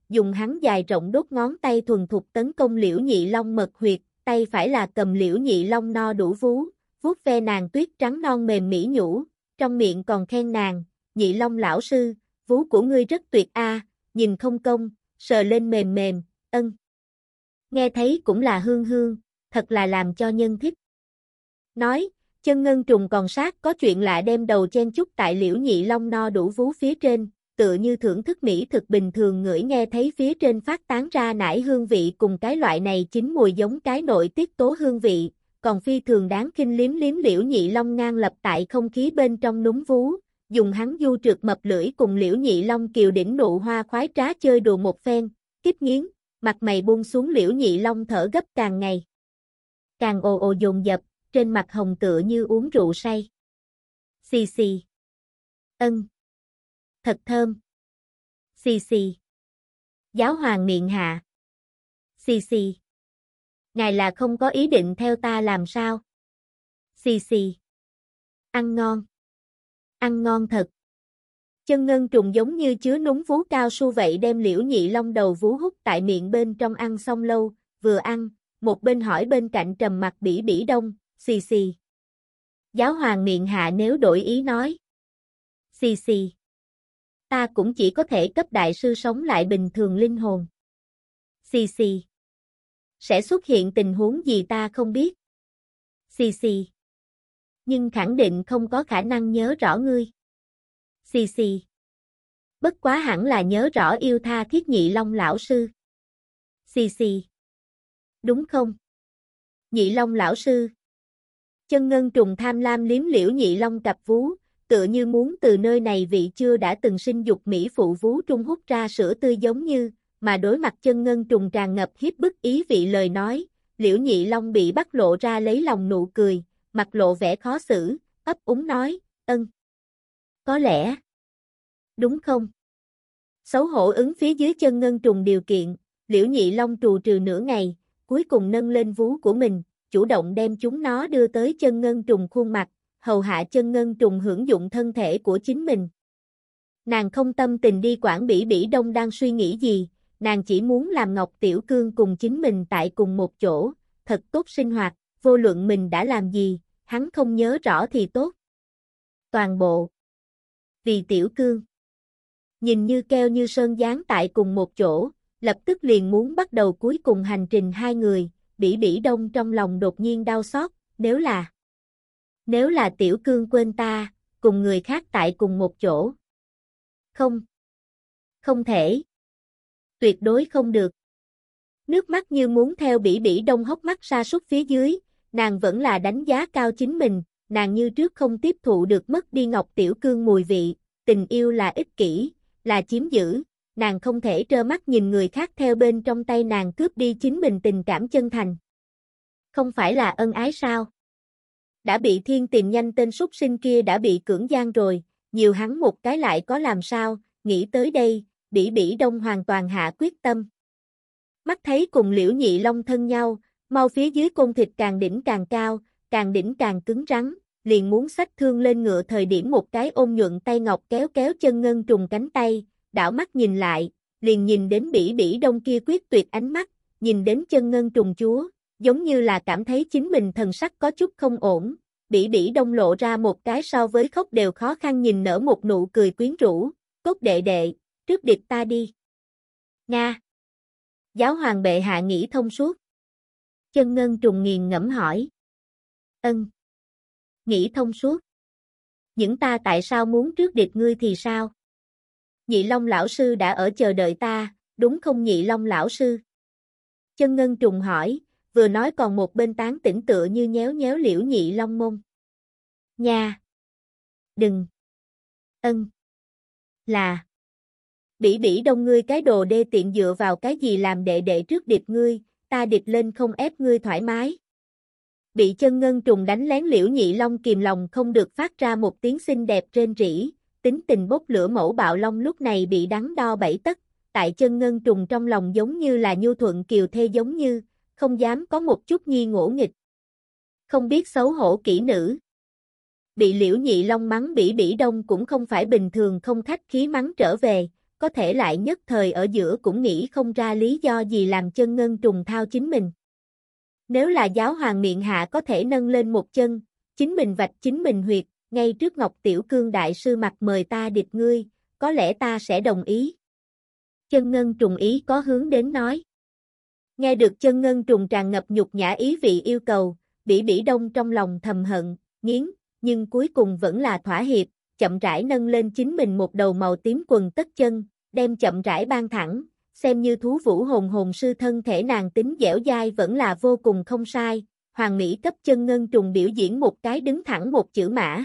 dùng hắn dài rộng đốt ngón tay thuần thục tấn công Liễu Nhị Long mật huyệt, tay phải là cầm Liễu Nhị Long no đủ vú, vuốt ve nàng tuyết trắng non mềm mỹ nhũ, trong miệng còn khen nàng, Nhị Long lão sư, vú của ngươi rất tuyệt a, nhìn không công, sờ lên mềm mềm, ân. Nghe thấy cũng là hương hương, thật là làm cho nhân thích. Nói, chân ngân trùng còn sát có chuyện lạ đem đầu chen chúc tại Liễu Nhị Long no đủ vú phía trên, tựa như thưởng thức mỹ thực bình thường ngửi nghe thấy phía trên phát tán ra nải hương vị cùng cái loại này chính mùi giống cái nội tiết tố hương vị, còn phi thường đáng khinh liếm liếm Liễu Nhị Long ngang lập tại không khí bên trong núm vú, dùng hắn du trượt mập lưỡi cùng Liễu Nhị Long kiều đỉnh nụ hoa khoái trá chơi đùa một phen, kích nghiến, mặt mày buông xuống Liễu Nhị Long thở gấp càng ngày càng ồ ồ dồn dập, trên mặt hồng tựa như uống rượu say. Xì xì. Ân. Thật thơm. Xì xì. Giáo hoàng miệng hạ. Xì xì. Ngài là không có ý định theo ta làm sao? Xì xì. Ăn ngon. Ăn ngon thật. Chân ngân trùng giống như chứa núng vú cao su vậy đem Liễu Nhị Long đầu vú hút tại miệng bên trong ăn xong lâu, vừa ăn, một bên hỏi bên cạnh trầm mặt Bỉ Bỉ Đông, xì xì. Giáo hoàng miệng hạ nếu đổi ý nói. Xì xì. Ta cũng chỉ có thể cấp đại sư sống lại bình thường linh hồn. Xì xì. Sẽ xuất hiện tình huống gì ta không biết. Xì xì. Nhưng khẳng định không có khả năng nhớ rõ ngươi. Xì xì. Bất quá hẳn là nhớ rõ yêu tha thiết Nhị Long lão sư. Xì xì. Đúng không? Nhị Long lão sư. Chân ngân trùng tham lam liếm Liễu Nhị Long cặp vú, tựa như muốn từ nơi này vị chưa đã từng sinh dục mỹ phụ vú trung hút ra sữa tươi giống như, mà đối mặt chân ngân trùng tràn ngập hiếp bức ý vị lời nói, Liễu Nhị Long bị bắt lộ ra lấy lòng nụ cười, mặt lộ vẻ khó xử, ấp úng nói, ân. Có lẽ. Đúng không? Xấu hổ ứng phía dưới chân ngân trùng điều kiện, Liễu Nhị Long trù trừ nửa ngày, cuối cùng nâng lên vú của mình, chủ động đem chúng nó đưa tới chân ngân trùng khuôn mặt, hầu hạ chân ngân trùng hưởng dụng thân thể của chính mình. Nàng không tâm tình đi quản Bỉ Bỉ Đông đang suy nghĩ gì, nàng chỉ muốn làm Ngọc Tiểu Cương cùng chính mình tại cùng một chỗ, thật tốt sinh hoạt, vô luận mình đã làm gì, hắn không nhớ rõ thì tốt. Toàn bộ. Vì Tiểu Cương. Nhìn như keo như sơn dán tại cùng một chỗ, lập tức liền muốn bắt đầu cuối cùng hành trình hai người, Bỉ Bỉ Đông trong lòng đột nhiên đau xót, nếu là Nếu là Tiểu Cương quên ta, cùng người khác tại cùng một chỗ. Không. Không thể. Tuyệt đối không được. Nước mắt như muốn theo Bỉ Bỉ Đông hốc mắt sa sút phía dưới, nàng vẫn là đánh giá cao chính mình, nàng như trước không tiếp thụ được mất đi Ngọc Tiểu Cương mùi vị, tình yêu là ích kỷ, là chiếm giữ, nàng không thể trơ mắt nhìn người khác theo bên trong tay nàng cướp đi chính mình tình cảm chân thành. Không phải là ân ái sao? Đã bị thiên tìm nhanh tên súc sinh kia đã bị cưỡng gian rồi, nhiều hắn một cái lại có làm sao, nghĩ tới đây, Bỉ Bỉ Đông hoàn toàn hạ quyết tâm. Mắt thấy cùng Liễu Nhị Long thân nhau, mau phía dưới côn thịt càng đỉnh càng cao, càng đỉnh càng cứng rắn, liền muốn xách thương lên ngựa thời điểm một cái ôm nhuận tay ngọc kéo kéo chân ngân trùng cánh tay, đảo mắt nhìn lại, liền nhìn đến Bỉ Bỉ Đông kia quyết tuyệt ánh mắt, nhìn đến chân ngân trùng chúa, giống như là cảm thấy chính mình thần sắc có chút không ổn, Bỉ Bỉ Đông lộ ra một cái so với khóc đều khó khăn nhìn nở một nụ cười quyến rũ, cốt đệ đệ, trước điệp ta đi. Nga. Giáo hoàng bệ hạ nghĩ thông suốt. Chân ngân trùng nghiền ngẫm hỏi. Ân. Nghĩ thông suốt. Những ta tại sao muốn trước điệp ngươi thì sao? Nhị Long lão sư đã ở chờ đợi ta, đúng không Nhị Long lão sư? Chân ngân trùng hỏi, vừa nói còn một bên tán tỉnh tựa như nhéo nhéo Liễu Nhị Long mông. Nha. Đừng. Ân. Là. Bỉ Bỉ Đông ngươi cái đồ đê tiện dựa vào cái gì làm đệ đệ trước điệp ngươi, ta điệp lên không ép ngươi thoải mái. Bị chân ngân trùng đánh lén Liễu Nhị Long kìm lòng không được phát ra một tiếng xinh đẹp rên rỉ, tính tình bốc lửa mẫu bạo long lúc này bị đắn đo bảy tấc, tại chân ngân trùng trong lòng giống như là nhu thuận kiều thê giống như, không dám có một chút nghi ngỗ nghịch. Không biết xấu hổ kỹ nữ. Bị Liễu Nhị Long mắng Bỉ Bỉ Đông cũng không phải bình thường không khách khí mắng trở về, có thể lại nhất thời ở giữa cũng nghĩ không ra lý do gì làm chân ngân trùng thao chính mình. Nếu là giáo hoàng miệng hạ có thể nâng lên một chân, chính mình vạch chính mình huyệt, ngay trước Ngọc Tiểu Cương đại sư mặt mời ta địch ngươi, có lẽ ta sẽ đồng ý. Chân ngân trùng ý có hướng đến nói. Nghe được chân ngân trùng tràn ngập nhục nhã ý vị yêu cầu, Bỉ Bỉ Đông trong lòng thầm hận, nghiến, nhưng cuối cùng vẫn là thỏa hiệp, chậm rãi nâng lên chính mình một đầu màu tím quần tất chân, đem chậm rãi ban thẳng, xem như thú vũ hồn hồn sư thân thể nàng tính dẻo dai vẫn là vô cùng không sai, hoàng mỹ cấp chân ngân trùng biểu diễn một cái đứng thẳng một chữ mã.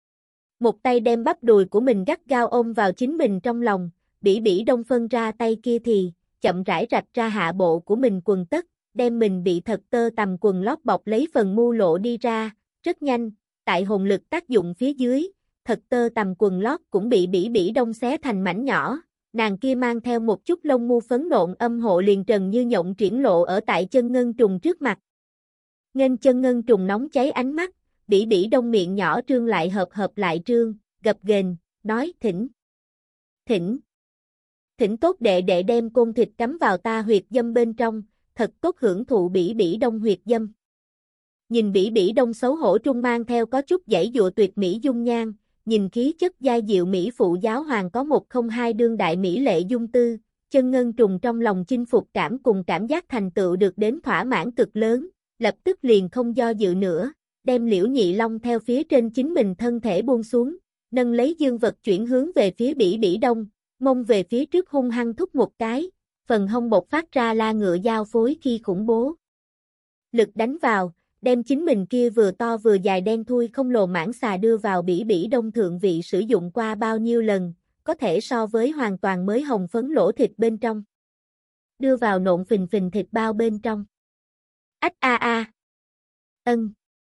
Một tay đem bắp đùi của mình gắt gao ôm vào chính mình trong lòng, Bỉ Bỉ Đông phân ra tay kia thì, chậm rãi rạch ra hạ bộ của mình quần tất, đem mình bị thật tơ tằm quần lót bọc lấy phần mu lộ đi ra, rất nhanh, tại hồn lực tác dụng phía dưới, thật tơ tằm quần lót cũng bị Bỉ Bỉ Đông xé thành mảnh nhỏ, nàng kia mang theo một chút lông mu phấn nộn âm hộ liền trần như nhộng triển lộ ở tại chân ngân trùng trước mặt. Nghênh chân ngân trùng nóng cháy ánh mắt, Bỉ Bỉ Đông miệng nhỏ trương lại hợp hợp lại trương, gập ghềnh, nói thỉnh. Thỉnh. Thỉnh tốt đệ đệ đem côn thịt cắm vào ta huyệt dâm bên trong, thật tốt hưởng thụ Bỉ Bỉ Đông huyệt dâm. Nhìn Bỉ Bỉ Đông xấu hổ trung mang theo có chút giãy dụa tuyệt mỹ dung nhan, nhìn khí chất giai diệu mỹ phụ giáo hoàng có một không hai đương đại mỹ lệ dung tư, chân ngân trùng trong lòng chinh phục cảm cùng cảm giác thành tựu được đến thỏa mãn cực lớn, lập tức liền không do dự nữa, đem Liễu Nhị Long theo phía trên chính mình thân thể buông xuống, nâng lấy dương vật chuyển hướng về phía Bỉ Bỉ Đông, mông về phía trước hung hăng thúc một cái, phần hông bộc phát ra la ngựa giao phối khi khủng bố. Lực đánh vào, đem chính mình kia vừa to vừa dài đen thui không lồ mãng xà đưa vào Bỉ Bỉ Đông thượng vị sử dụng qua bao nhiêu lần, có thể so với hoàn toàn mới hồng phấn lỗ thịt bên trong. Đưa vào nộn phình phình thịt bao bên trong. Ách a a. Ân.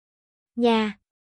Nha.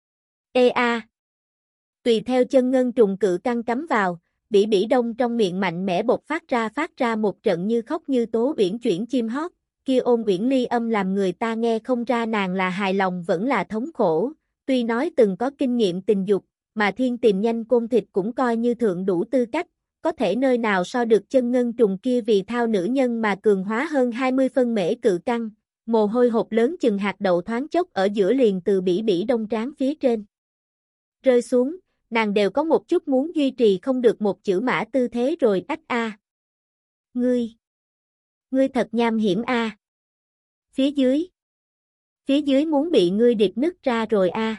Ê a. Tùy theo chân ngân trùng cự căng cắm vào, Bỉ Bỉ Đông trong miệng mạnh mẽ bộc phát ra phát ra một trận như khóc như tố uyển chuyển chim hót, kia ôn uyển ly âm làm người ta nghe không ra nàng là hài lòng vẫn là thống khổ, tuy nói từng có kinh nghiệm tình dục, mà thiên tìm nhanh côn thịt cũng coi như thượng đủ tư cách, có thể nơi nào so được chân ngân trùng kia vì thao nữ nhân mà cường hóa hơn hai mươi phân mễ cự căng, mồ hôi hột lớn chừng hạt đậu thoáng chốc ở giữa liền từ Bỉ Bỉ Đông trán phía trên rơi xuống, nàng đều có một chút muốn duy trì không được một chữ mã tư thế rồi. Ách a. Ngươi. Ngươi thật nham hiểm a. Phía dưới. Phía dưới muốn bị ngươi điệp nứt ra rồi a.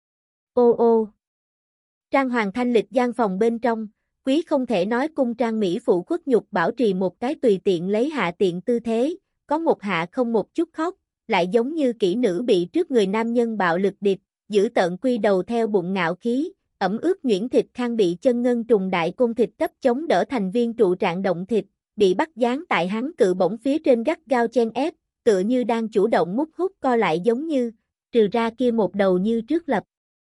Ô ô. Trang hoàng thanh lịch gian phòng bên trong, quý không thể nói cung trang mỹ phụ khuất nhục bảo trì một cái tùy tiện lấy hạ tiện tư thế, có một hạ không một chút khóc, lại giống như kỹ nữ bị trước người nam nhân bạo lực địch, giữ tợn quy đầu theo bụng ngạo khí, ẩm ướt nhuyễn thịt khang bị chân ngân trùng đại côn thịt cấp chống đỡ thành viên trụ trạng động thịt, bị bắt dán tại hắn cự bổng phía trên gắt gao chen ép, tựa như đang chủ động mút hút co lại giống như, trừ ra kia một đầu như trước lập.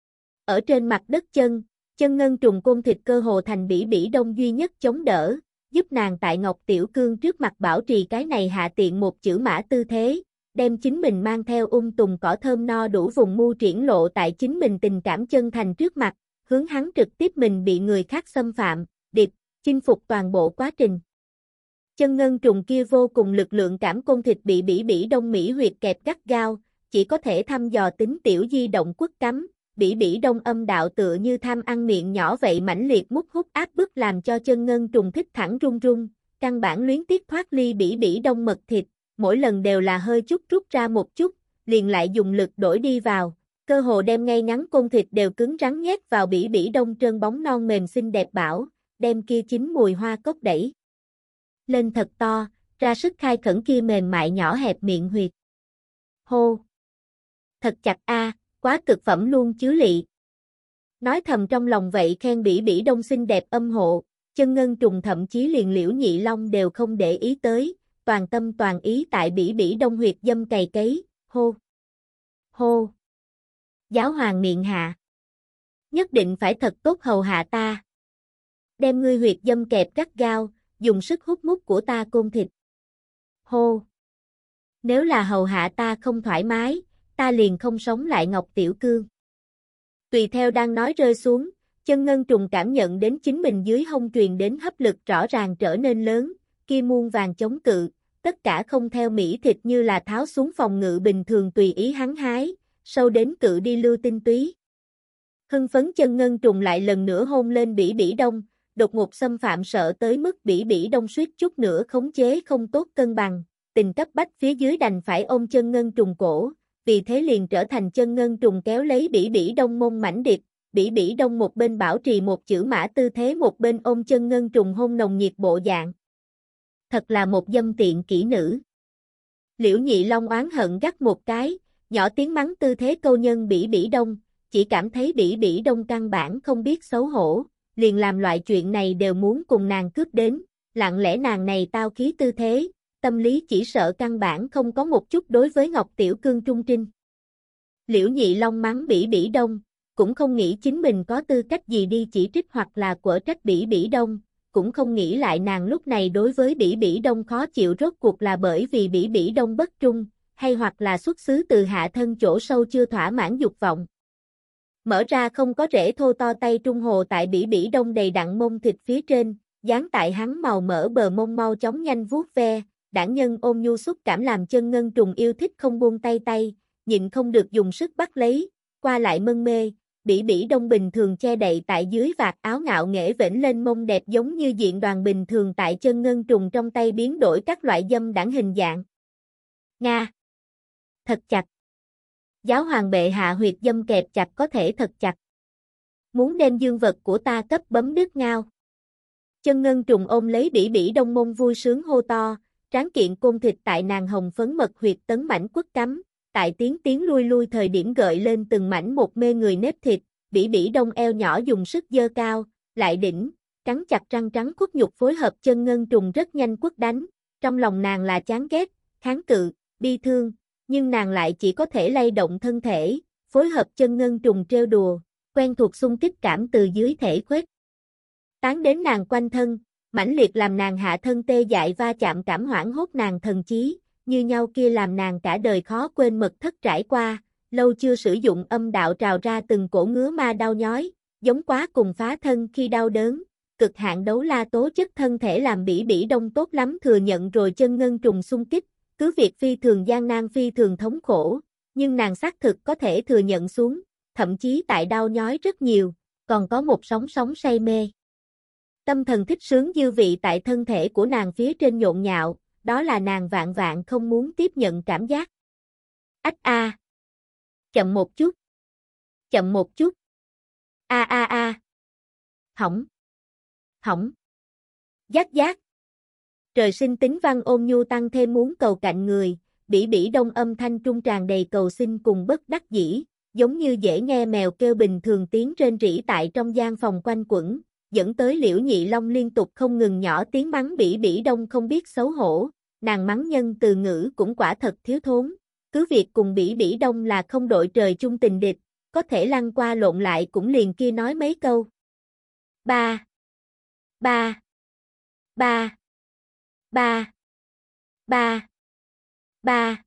Ở trên mặt đất chân, chân ngân trùng côn thịt cơ hồ thành Bỉ Bỉ Đông duy nhất chống đỡ, giúp nàng tại Ngọc Tiểu Cương trước mặt bảo trì cái này hạ tiện một chữ mã tư thế, đem chính mình mang theo ung tùng cỏ thơm no đủ vùng mu triển lộ tại chính mình tình cảm chân thành trước mặt, hướng hắn trực tiếp mình bị người khác xâm phạm, điệp, chinh phục toàn bộ quá trình. Chân ngân trùng kia vô cùng lực lượng cảm côn thịt bị Bỉ Bỉ Đông Mỹ huyệt kẹp gắt gao, chỉ có thể thăm dò tính tiểu di động quất cắm, Bỉ Bỉ Đông âm đạo tựa như tham ăn miệng nhỏ vậy mãnh liệt mút hút áp bức làm cho chân ngân trùng thích thẳng run run, căn bản luyến tiếc thoát ly Bỉ Bỉ Đông mật thịt, mỗi lần đều là hơi chút rút ra một chút, liền lại dùng lực đổi đi vào, cơ hồ đem ngay ngắn côn thịt đều cứng rắn nhét vào Bỉ Bỉ Đông trơn bóng non mềm xinh đẹp bảo, đem kia chín mùi hoa cốc đẩy lên thật to, ra sức khai khẩn kia mềm mại nhỏ hẹp miệng huyệt. Hô! Thật chặt a, quá cực phẩm luôn chứ lị. Nói thầm trong lòng vậy khen Bỉ Bỉ Đông xinh đẹp âm hộ, chân ngân trùng thậm chí liền Liễu Nhị Long đều không để ý tới, toàn tâm toàn ý tại Bỉ Bỉ Đông huyệt dâm cày cấy, hô! Hô! Giáo hoàng miệng hạ. Nhất định phải thật tốt hầu hạ ta. Đem ngươi huyệt dâm kẹp gắt gao, dùng sức hút mút của ta côn thịt. Hô! Nếu là hầu hạ ta không thoải mái, ta liền không sống lại Ngọc Tiểu Cương. Tùy theo đang nói rơi xuống, Chân ngân trùng cảm nhận đến chính mình dưới hông truyền đến hấp lực rõ ràng trở nên lớn, kia muôn vàng chống cự, tất cả không theo mỹ thịt như là tháo xuống phòng ngự bình thường tùy ý hắn hái, sâu đến cự đi lưu tinh túy. Hưng phấn chân ngân trùng lại lần nữa hôn lên Bỉ Bỉ Đông, đột ngột xâm phạm sợ tới mức Bỉ Bỉ Đông suýt chút nữa khống chế không tốt cân bằng, tình cấp bách phía dưới đành phải ôm chân ngân trùng cổ, vì thế liền trở thành chân ngân trùng kéo lấy Bỉ Bỉ Đông mông mảnh điệp, Bỉ Bỉ Đông một bên bảo trì một chữ mã tư thế một bên ôm chân ngân trùng hôn nồng nhiệt bộ dạng. Thật là một dâm tiện kỹ nữ. Liễu Nhị Long oán hận gắt một cái, nhỏ tiếng mắng tư thế câu nhân Bỉ Bỉ Đông, chỉ cảm thấy Bỉ Bỉ Đông căn bản không biết xấu hổ, liền làm loại chuyện này đều muốn cùng nàng cướp đến, lặng lẽ nàng này tao khí tư thế, tâm lý chỉ sợ căn bản không có một chút đối với Ngọc Tiểu Cương trung trinh. Liễu Nhị Long mắng Bỉ Bỉ Đông, cũng không nghĩ chính mình có tư cách gì đi chỉ trích hoặc là quở trách Bỉ Bỉ Đông, cũng không nghĩ lại nàng lúc này đối với Bỉ Bỉ Đông khó chịu rốt cuộc là bởi vì Bỉ Bỉ Đông bất trung, hay hoặc là xuất xứ từ hạ thân chỗ sâu chưa thỏa mãn dục vọng. Mở ra không có rễ thô to tay trung hồ tại Bỉ Bỉ Đông đầy đặn mông thịt phía trên, dán tại hắn màu mỡ bờ mông mau chóng nhanh vuốt ve, đảng nhân ôm nhu xúc cảm làm chân ngân trùng yêu thích không buông tay tay, nhịn không được dùng sức bắt lấy, qua lại mân mê, Bỉ Bỉ Đông bình thường che đậy tại dưới vạt áo ngạo nghễ vểnh lên mông đẹp giống như diện đoàn bình thường tại chân ngân trùng trong tay biến đổi các loại dâm đảng hình dạng. Nga! Thật chặt! Giáo hoàng bệ hạ huyệt dâm kẹp chặt có thể thật chặt. Muốn đem dương vật của ta cấp bấm đứt ngao. Chân ngân trùng ôm lấy Bỉ Bỉ Đông mông vui sướng hô to, tráng kiện côn thịt tại nàng hồng phấn mật huyệt tấn mảnh quất cắm, tại tiếng tiếng lui lui thời điểm gợi lên từng mảnh một mê người nếp thịt, Bỉ Bỉ Đông eo nhỏ dùng sức giơ cao, lại đỉnh, cắn chặt răng trắng khuất nhục phối hợp chân ngân trùng rất nhanh quất đánh, trong lòng nàng là chán ghét, kháng cự, bi thương, nhưng nàng lại chỉ có thể lay động thân thể, phối hợp chân ngân trùng trêu đùa, quen thuộc xung kích cảm từ dưới thể khuếch tán đến nàng quanh thân, mãnh liệt làm nàng hạ thân tê dại va chạm cảm hoảng hốt nàng thần trí, như nhau kia làm nàng cả đời khó quên mật thất trải qua, lâu chưa sử dụng âm đạo trào ra từng cổ ngứa ma đau nhói, giống quá cùng phá thân khi đau đớn, cực hạn đấu la tố chất thân thể làm Bỉ Bỉ Đông tốt lắm thừa nhận rồi chân ngân trùng xung kích, cứ việc phi thường gian nan phi thường thống khổ, nhưng nàng xác thực có thể thừa nhận xuống, thậm chí tại đau nhói rất nhiều, còn có một sóng sóng say mê. Tâm thần thích sướng dư vị tại thân thể của nàng phía trên nhộn nhạo, đó là nàng vạn vạn không muốn tiếp nhận cảm giác. Ách a. Chậm một chút. Chậm một chút. A a a. Hỏng. Hỏng. Giác giác. Trời sinh tính văn ôn nhu tăng thêm muốn cầu cạnh người, Bỉ Bỉ Đông âm thanh trung tràn đầy cầu xin cùng bất đắc dĩ, giống như dễ nghe mèo kêu bình thường tiếng rên rỉ tại trong gian phòng quanh quẩn, dẫn tới Liễu Nhị Long liên tục không ngừng nhỏ tiếng mắng Bỉ Bỉ Đông không biết xấu hổ, nàng mắng nhân từ ngữ cũng quả thật thiếu thốn, cứ việc cùng Bỉ Bỉ Đông là không đội trời chung tình địch, có thể lăn qua lộn lại cũng liền kia nói mấy câu. Ba. Ba. Ba. Ba. Ba. Ba.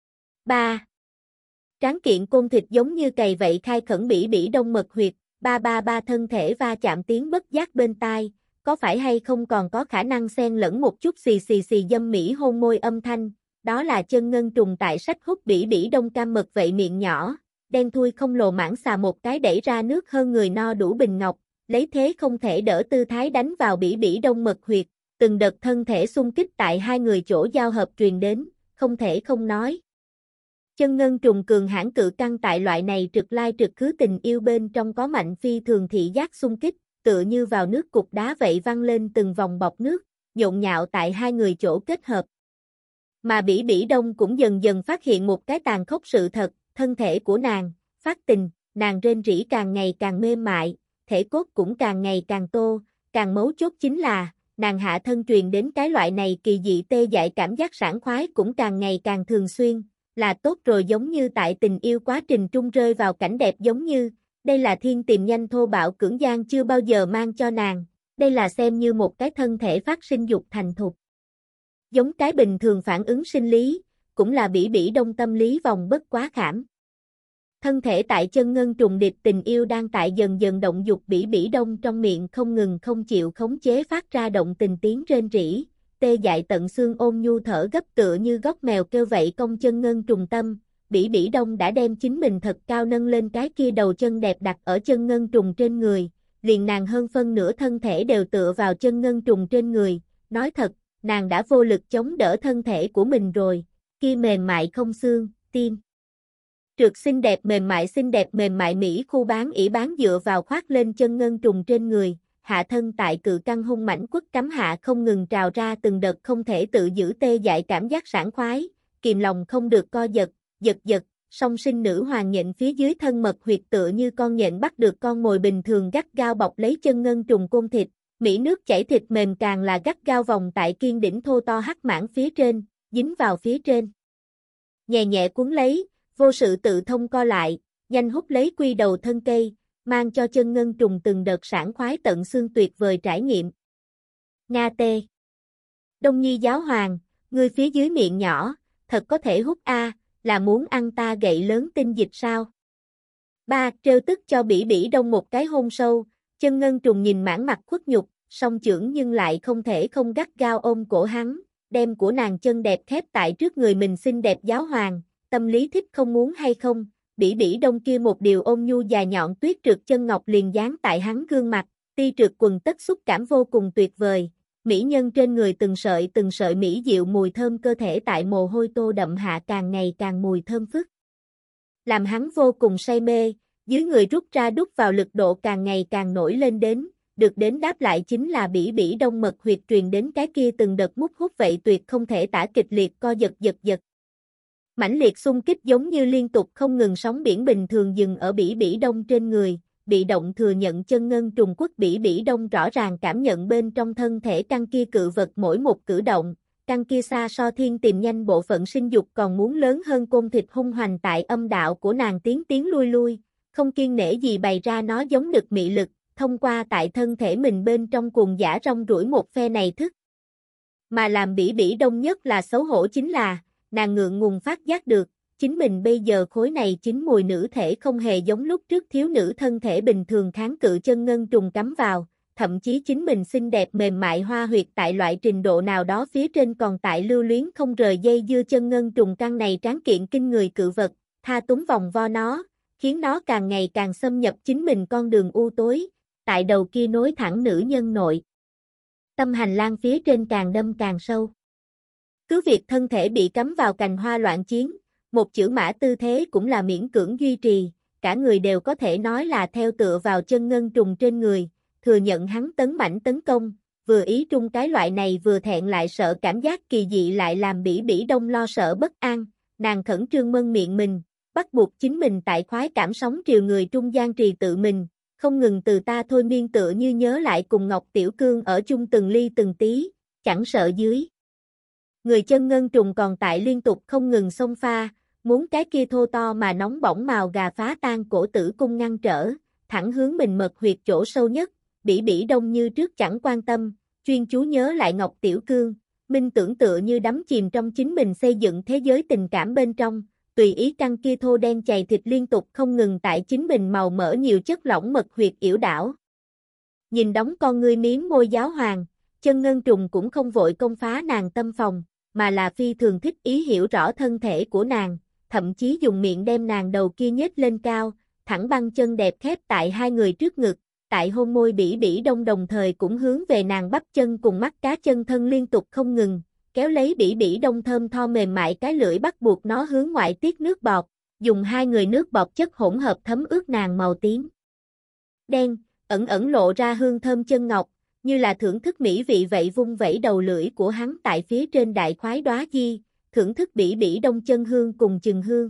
Ba. Tráng kiện côn thịt giống như cày vậy khai khẩn Bỉ Bỉ Đông mật huyệt, ba ba ba thân thể va chạm tiếng bất giác bên tai, có phải hay không còn có khả năng xen lẫn một chút xì xì xì dâm mỹ hôn môi âm thanh, đó là chân ngân trùng tại sách hút Bỉ Bỉ Đông cam mật vậy miệng nhỏ, đen thui không lồ mãng xà một cái đẩy ra nước hơn người no đủ bình ngọc, lấy thế không thể đỡ tư thái đánh vào Bỉ Bỉ Đông mật huyệt, từng đợt thân thể xung kích tại hai người chỗ giao hợp truyền đến, không thể không nói. Chân ngân trùng cường hãn cự căng tại loại này trực lai trực khứ tình yêu bên trong có mạnh phi thường thị giác xung kích, tựa như vào nước cục đá vậy văng lên từng vòng bọt nước, nhộn nhạo tại hai người chỗ kết hợp. Mà Bỉ Bỉ Đông cũng dần dần phát hiện một cái tàn khốc sự thật, thân thể của nàng, phát tình, nàng rên rỉ càng ngày càng mềm mại, thể cốt cũng càng ngày càng tô, càng mấu chốt chính là, nàng hạ thân truyền đến cái loại này kỳ dị tê dại cảm giác sảng khoái cũng càng ngày càng thường xuyên, là tốt rồi giống như tại tình yêu quá trình trung rơi vào cảnh đẹp giống như, đây là thiên tìm nhanh thô bạo cưỡng gian chưa bao giờ mang cho nàng, đây là xem như một cái thân thể phát sinh dục thành thục. Giống cái bình thường phản ứng sinh lý, cũng là Bỉ Bỉ Đông tâm lý vòng bất quá khảm. Thân thể tại chân ngân trùng địch tình yêu đang tại dần dần động dục bỉ bỉ đông trong miệng không ngừng không chịu khống chế phát ra động tình tiếng rên rỉ, tê dại tận xương ôn nhu thở gấp tựa như góc mèo kêu vậy công chân ngân trùng tâm, bỉ bỉ đông đã đem chính mình thật cao nâng lên cái kia đầu chân đẹp đặt ở chân ngân trùng trên người, liền nàng hơn phân nửa thân thể đều tựa vào chân ngân trùng trên người, nói thật, nàng đã vô lực chống đỡ thân thể của mình rồi, kia mềm mại không xương, tim. Trượt xinh đẹp mềm mại xinh đẹp mềm mại Mỹ khu bán ỉ bán dựa vào khoác lên chân ngân trùng trên người, hạ thân tại cự căng hung mãnh quất cắm hạ không ngừng trào ra từng đợt không thể tự giữ tê dại cảm giác sảng khoái, kìm lòng không được co giật, giật giật, song sinh nữ hoàng nhện phía dưới thân mật huyệt tựa như con nhện bắt được con mồi bình thường gắt gao bọc lấy chân ngân trùng côn thịt, Mỹ nước chảy thịt mềm càng là gắt gao vòng tại kiên đỉnh thô to hắc mãn phía trên, dính vào phía trên. Nhẹ nhẹ cuốn lấy, vô sự tự thông co lại, nhanh hút lấy quy đầu thân cây, mang cho chân ngân trùng từng đợt sảng khoái tận xương tuyệt vời trải nghiệm. Nga tê. Đông Nhi giáo hoàng, ngươi phía dưới miệng nhỏ, thật có thể hút a, là muốn ăn ta gậy lớn tinh dịch sao? Ba, trêu tức cho bỉ bỉ đông một cái hôn sâu, chân ngân trùng nhìn mãn mặt khuất nhục, song chưởng nhưng lại không thể không gắt gao ôm cổ hắn, đem của nàng chân đẹp khép tại trước người mình xinh đẹp giáo hoàng, tâm lý thích không muốn hay không, bỉ bỉ đông kia một điều ôn nhu dài nhọn tuyết trượt chân ngọc liền dán tại hắn gương mặt, ti trượt quần tất xúc cảm vô cùng tuyệt vời, mỹ nhân trên người từng sợi từng sợi mỹ diệu mùi thơm cơ thể tại mồ hôi tô đậm hạ càng ngày càng mùi thơm phức. Làm hắn vô cùng say mê, dưới người rút ra đút vào lực độ càng ngày càng nổi lên đến, được đến đáp lại chính là bỉ bỉ đông mật huyệt truyền đến cái kia từng đợt mút hút vậy tuyệt không thể tả kịch liệt co giật giật giật. Mãnh liệt xung kích giống như liên tục không ngừng sóng biển bình thường dừng ở bỉ bỉ đông trên người, bị động thừa nhận chân ngân trùng quất bỉ bỉ đông rõ ràng cảm nhận bên trong thân thể căn kia cự vật mỗi một cử động, căn kia xa so thiên tìm nhanh bộ phận sinh dục còn muốn lớn hơn côn thịt hung hoành tại âm đạo của nàng tiến tiến lui lui, không kiêng nể gì bày ra nó giống được mị lực, thông qua tại thân thể mình bên trong cuồng dã rong ruổi một phe này thức. Mà làm bỉ bỉ đông nhất là xấu hổ chính là, nàng ngượng ngùng phát giác được, chính mình bây giờ khối này chính mùi nữ thể không hề giống lúc trước thiếu nữ thân thể bình thường kháng cự chân ngân trùng cắm vào, thậm chí chính mình xinh đẹp mềm mại hoa huyệt tại loại trình độ nào đó phía trên còn tại lưu luyến không rời dây dưa chân ngân trùng căn này tráng kiện kinh người cự vật, tha túng vòng vo nó, khiến nó càng ngày càng xâm nhập chính mình con đường u tối, tại đầu kia nối thẳng nữ nhân nội. Tâm hành lang phía trên càng đâm càng sâu. Cứ việc thân thể bị cắm vào cành hoa loạn chiến, một chữ mã tư thế cũng là miễn cưỡng duy trì, cả người đều có thể nói là theo tựa vào chân ngân trùng trên người, thừa nhận hắn tấn mãnh tấn công, vừa ý trung cái loại này vừa thẹn lại sợ cảm giác kỳ dị lại làm bỉ bỉ đông lo sợ bất an, nàng khẩn trương mân miệng mình, bắt buộc chính mình tại khoái cảm sóng triều người trung gian trì tự mình, không ngừng từ ta thôi miên tựa như nhớ lại cùng Ngọc Tiểu Cương ở chung từng ly từng tí, chẳng sợ dưới. Người chân ngân trùng còn tại liên tục không ngừng xông pha, muốn cái kia thô to mà nóng bỏng màu gà phá tan cổ tử cung ngăn trở, thẳng hướng mình mật huyệt chỗ sâu nhất, bỉ bỉ đông như trước chẳng quan tâm, chuyên chú nhớ lại Ngọc Tiểu Cương, minh tưởng tựa như đắm chìm trong chính mình xây dựng thế giới tình cảm bên trong, tùy ý căn kia thô đen chày thịt liên tục không ngừng tại chính mình màu mỡ nhiều chất lỏng mật huyệt yểu đảo. Nhìn đóng con ngươi miếng môi giáo hoàng, chân ngân trùng cũng không vội công phá nàng tâm phòng, mà là phi thường thích ý hiểu rõ thân thể của nàng, thậm chí dùng miệng đem nàng đầu kia nhếch lên cao, thẳng băng chân đẹp khép tại hai người trước ngực, tại hôn môi bỉ bỉ đông đồng thời cũng hướng về nàng bắp chân cùng mắt cá chân thân liên tục không ngừng, kéo lấy bỉ bỉ đông thơm tho mềm mại cái lưỡi bắt buộc nó hướng ngoại tiết nước bọt, dùng hai người nước bọt chất hỗn hợp thấm ướt nàng màu tím đen, ẩn ẩn lộ ra hương thơm chân ngọc, như là thưởng thức mỹ vị vậy vung vẩy đầu lưỡi của hắn tại phía trên đại khoái đóa di, thưởng thức bỉ bỉ đông chân hương cùng chừng hương.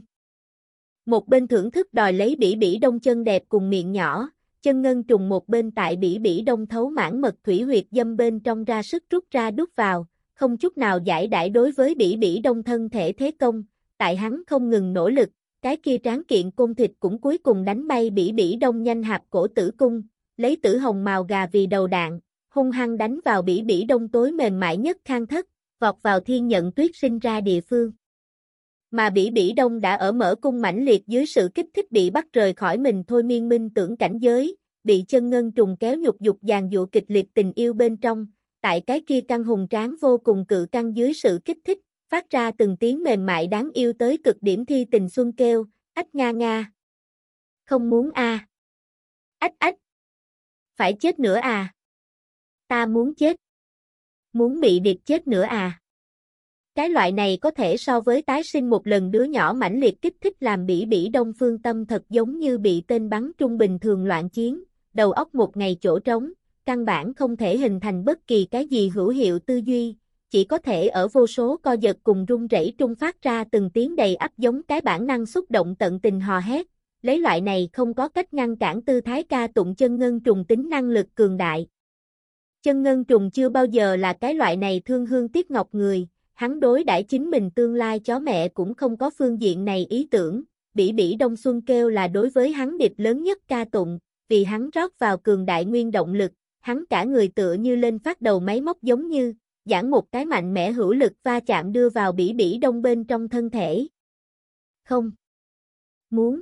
Một bên thưởng thức đòi lấy bỉ bỉ đông chân đẹp cùng miệng nhỏ, chân ngân trùng một bên tại bỉ bỉ đông thấu mãn mật thủy huyệt dâm bên trong ra sức rút ra đút vào, không chút nào giải đãi đối với bỉ bỉ đông thân thể thế công, tại hắn không ngừng nỗ lực, cái kia tráng kiện côn thịt cũng cuối cùng đánh bay bỉ bỉ đông nhanh hạp cổ tử cung, lấy tử hồng màu gà vì đầu đạn, hung hăng đánh vào bỉ bỉ đông tối mềm mại nhất khang thất, vọt vào thiên nhận tuyết sinh ra địa phương. Mà Bỉ Bỉ Đông đã ở mở cung mãnh liệt dưới sự kích thích bị bắt rời khỏi mình thôi miên minh tưởng cảnh giới, bị chân ngân trùng kéo nhục dục dàn dụa kịch liệt tình yêu bên trong, tại cái kia căn hùng tráng vô cùng cự căn dưới sự kích thích, phát ra từng tiếng mềm mại đáng yêu tới cực điểm thi tình xuân kêu, ách nga nga. Không muốn a. À. Ách ách. Phải chết nữa à. Ta muốn chết. Muốn bị điệt chết nữa à. Cái loại này có thể so với tái sinh một lần đứa nhỏ mãnh liệt kích thích làm Bỉ Bỉ Đông phương tâm thật giống như bị tên bắn trung bình thường loạn chiến, đầu óc một ngày chỗ trống, căn bản không thể hình thành bất kỳ cái gì hữu hiệu tư duy, chỉ có thể ở vô số co giật cùng run rẩy trung phát ra từng tiếng đầy ắp giống cái bản năng xúc động tận tình hò hét, lấy loại này không có cách ngăn cản tư thái ca tụng chân ngân trùng tính năng lực cường đại. Chân ngân trùng chưa bao giờ là cái loại này thương hương tiếc ngọc người, hắn đối đãi chính mình tương lai chó mẹ cũng không có phương diện này ý tưởng, Bỉ Bỉ Đông Xuân kêu là đối với hắn địch lớn nhất ca tụng, vì hắn rót vào cường đại nguyên động lực, hắn cả người tựa như lên phát đầu máy móc giống như, giảng một cái mạnh mẽ hữu lực va chạm đưa vào Bỉ Bỉ Đông bên trong thân thể. Không. Muốn.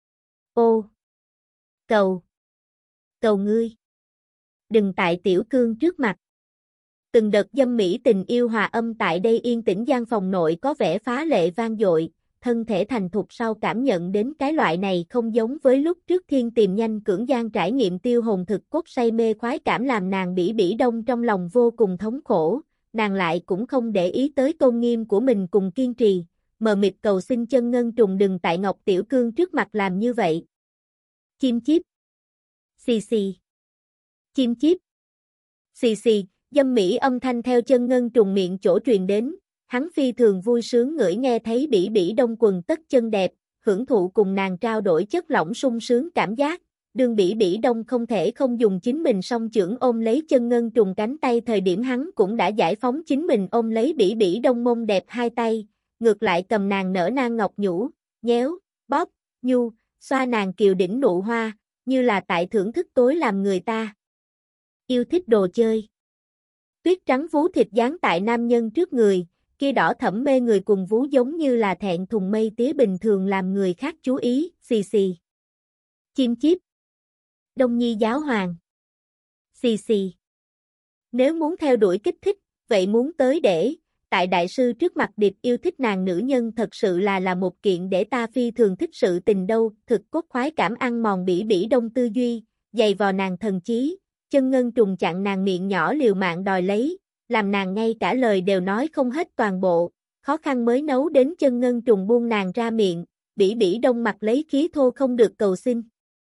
Ô. Cầu. Cầu ngươi. Đừng tại tiểu cương trước mặt. Từng đợt dâm mỹ tình yêu hòa âm tại đây yên tĩnh gian phòng nội có vẻ phá lệ vang dội, thân thể thành thục sau cảm nhận đến cái loại này không giống với lúc trước thiên tìm nhanh cưỡng gian trải nghiệm tiêu hồn thực cốt say mê khoái cảm làm nàng Bỉ Bỉ Đông trong lòng vô cùng thống khổ, nàng lại cũng không để ý tới tôn nghiêm của mình cùng kiên trì, mờ mịt cầu xin chân ngân trùng đừng tại Ngọc Tiểu Cương trước mặt làm như vậy. Chim chíp. Xì xì. Chim chíp. Xì xì. Dâm mỹ âm thanh theo chân ngân trùng miệng chỗ truyền đến, hắn phi thường vui sướng ngửi nghe thấy Bỉ Bỉ Đông quần tất chân đẹp, hưởng thụ cùng nàng trao đổi chất lỏng sung sướng cảm giác, đương Bỉ Bỉ Đông không thể không dùng chính mình song chưởng ôm lấy chân ngân trùng cánh tay thời điểm hắn cũng đã giải phóng chính mình ôm lấy Bỉ Bỉ Đông mông đẹp hai tay, ngược lại cầm nàng nở nang ngọc nhũ, nhéo, bóp, nhu, xoa nàng kiều đỉnh nụ hoa, như là tại thưởng thức tối làm người ta yêu thích đồ chơi. Tuyết trắng vú thịt dán tại nam nhân trước người, kia đỏ thẫm mê người cùng vú giống như là thẹn thùng mây tía bình thường làm người khác chú ý, xì xì. Chim chíp. Đông nhi giáo hoàng. Xì xì. Nếu muốn theo đuổi kích thích, vậy muốn tới để, tại đại sư trước mặt điệp yêu thích nàng nữ nhân thật sự là là một kiện để ta phi thường thích sự tình đâu, thực cốt khoái cảm ăn mòn Bỉ Bỉ Đông tư duy, dày vò nàng thần trí. Chân ngân trùng chặn nàng miệng nhỏ liều mạng đòi lấy, làm nàng ngay cả lời đều nói không hết toàn bộ, khó khăn mới nấu đến chân ngân trùng buông nàng ra miệng, Bỉ Bỉ Đông mặt lấy khí thô không được cầu xin.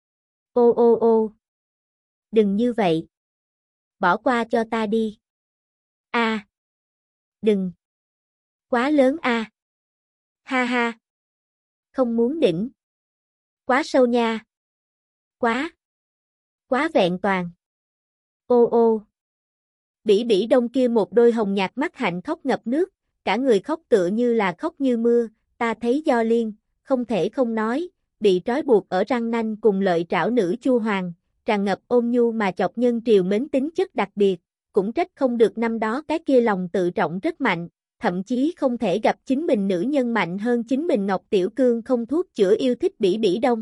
Ô ô ô. Đừng như vậy. Bỏ qua cho ta đi. A. À. Đừng. Quá lớn a. À. Ha ha. Không muốn đỉnh. Quá sâu nha. Quá. Quá vẹn toàn. Ô ô. Bỉ Bỉ Đông kia một đôi hồng nhạt mắt hạnh khóc ngập nước, cả người khóc tựa như là khóc như mưa, ta thấy do liên, không thể không nói, bị trói buộc ở răng nanh cùng lợi trảo nữ Chu Hoàng, tràn ngập ôn nhu mà chọc nhân triều mến tính chất đặc biệt, cũng trách không được năm đó cái kia lòng tự trọng rất mạnh, thậm chí không thể gặp chính mình nữ nhân mạnh hơn chính mình Ngọc Tiểu Cương không thuốc chữa yêu thích Bỉ Bỉ Đông.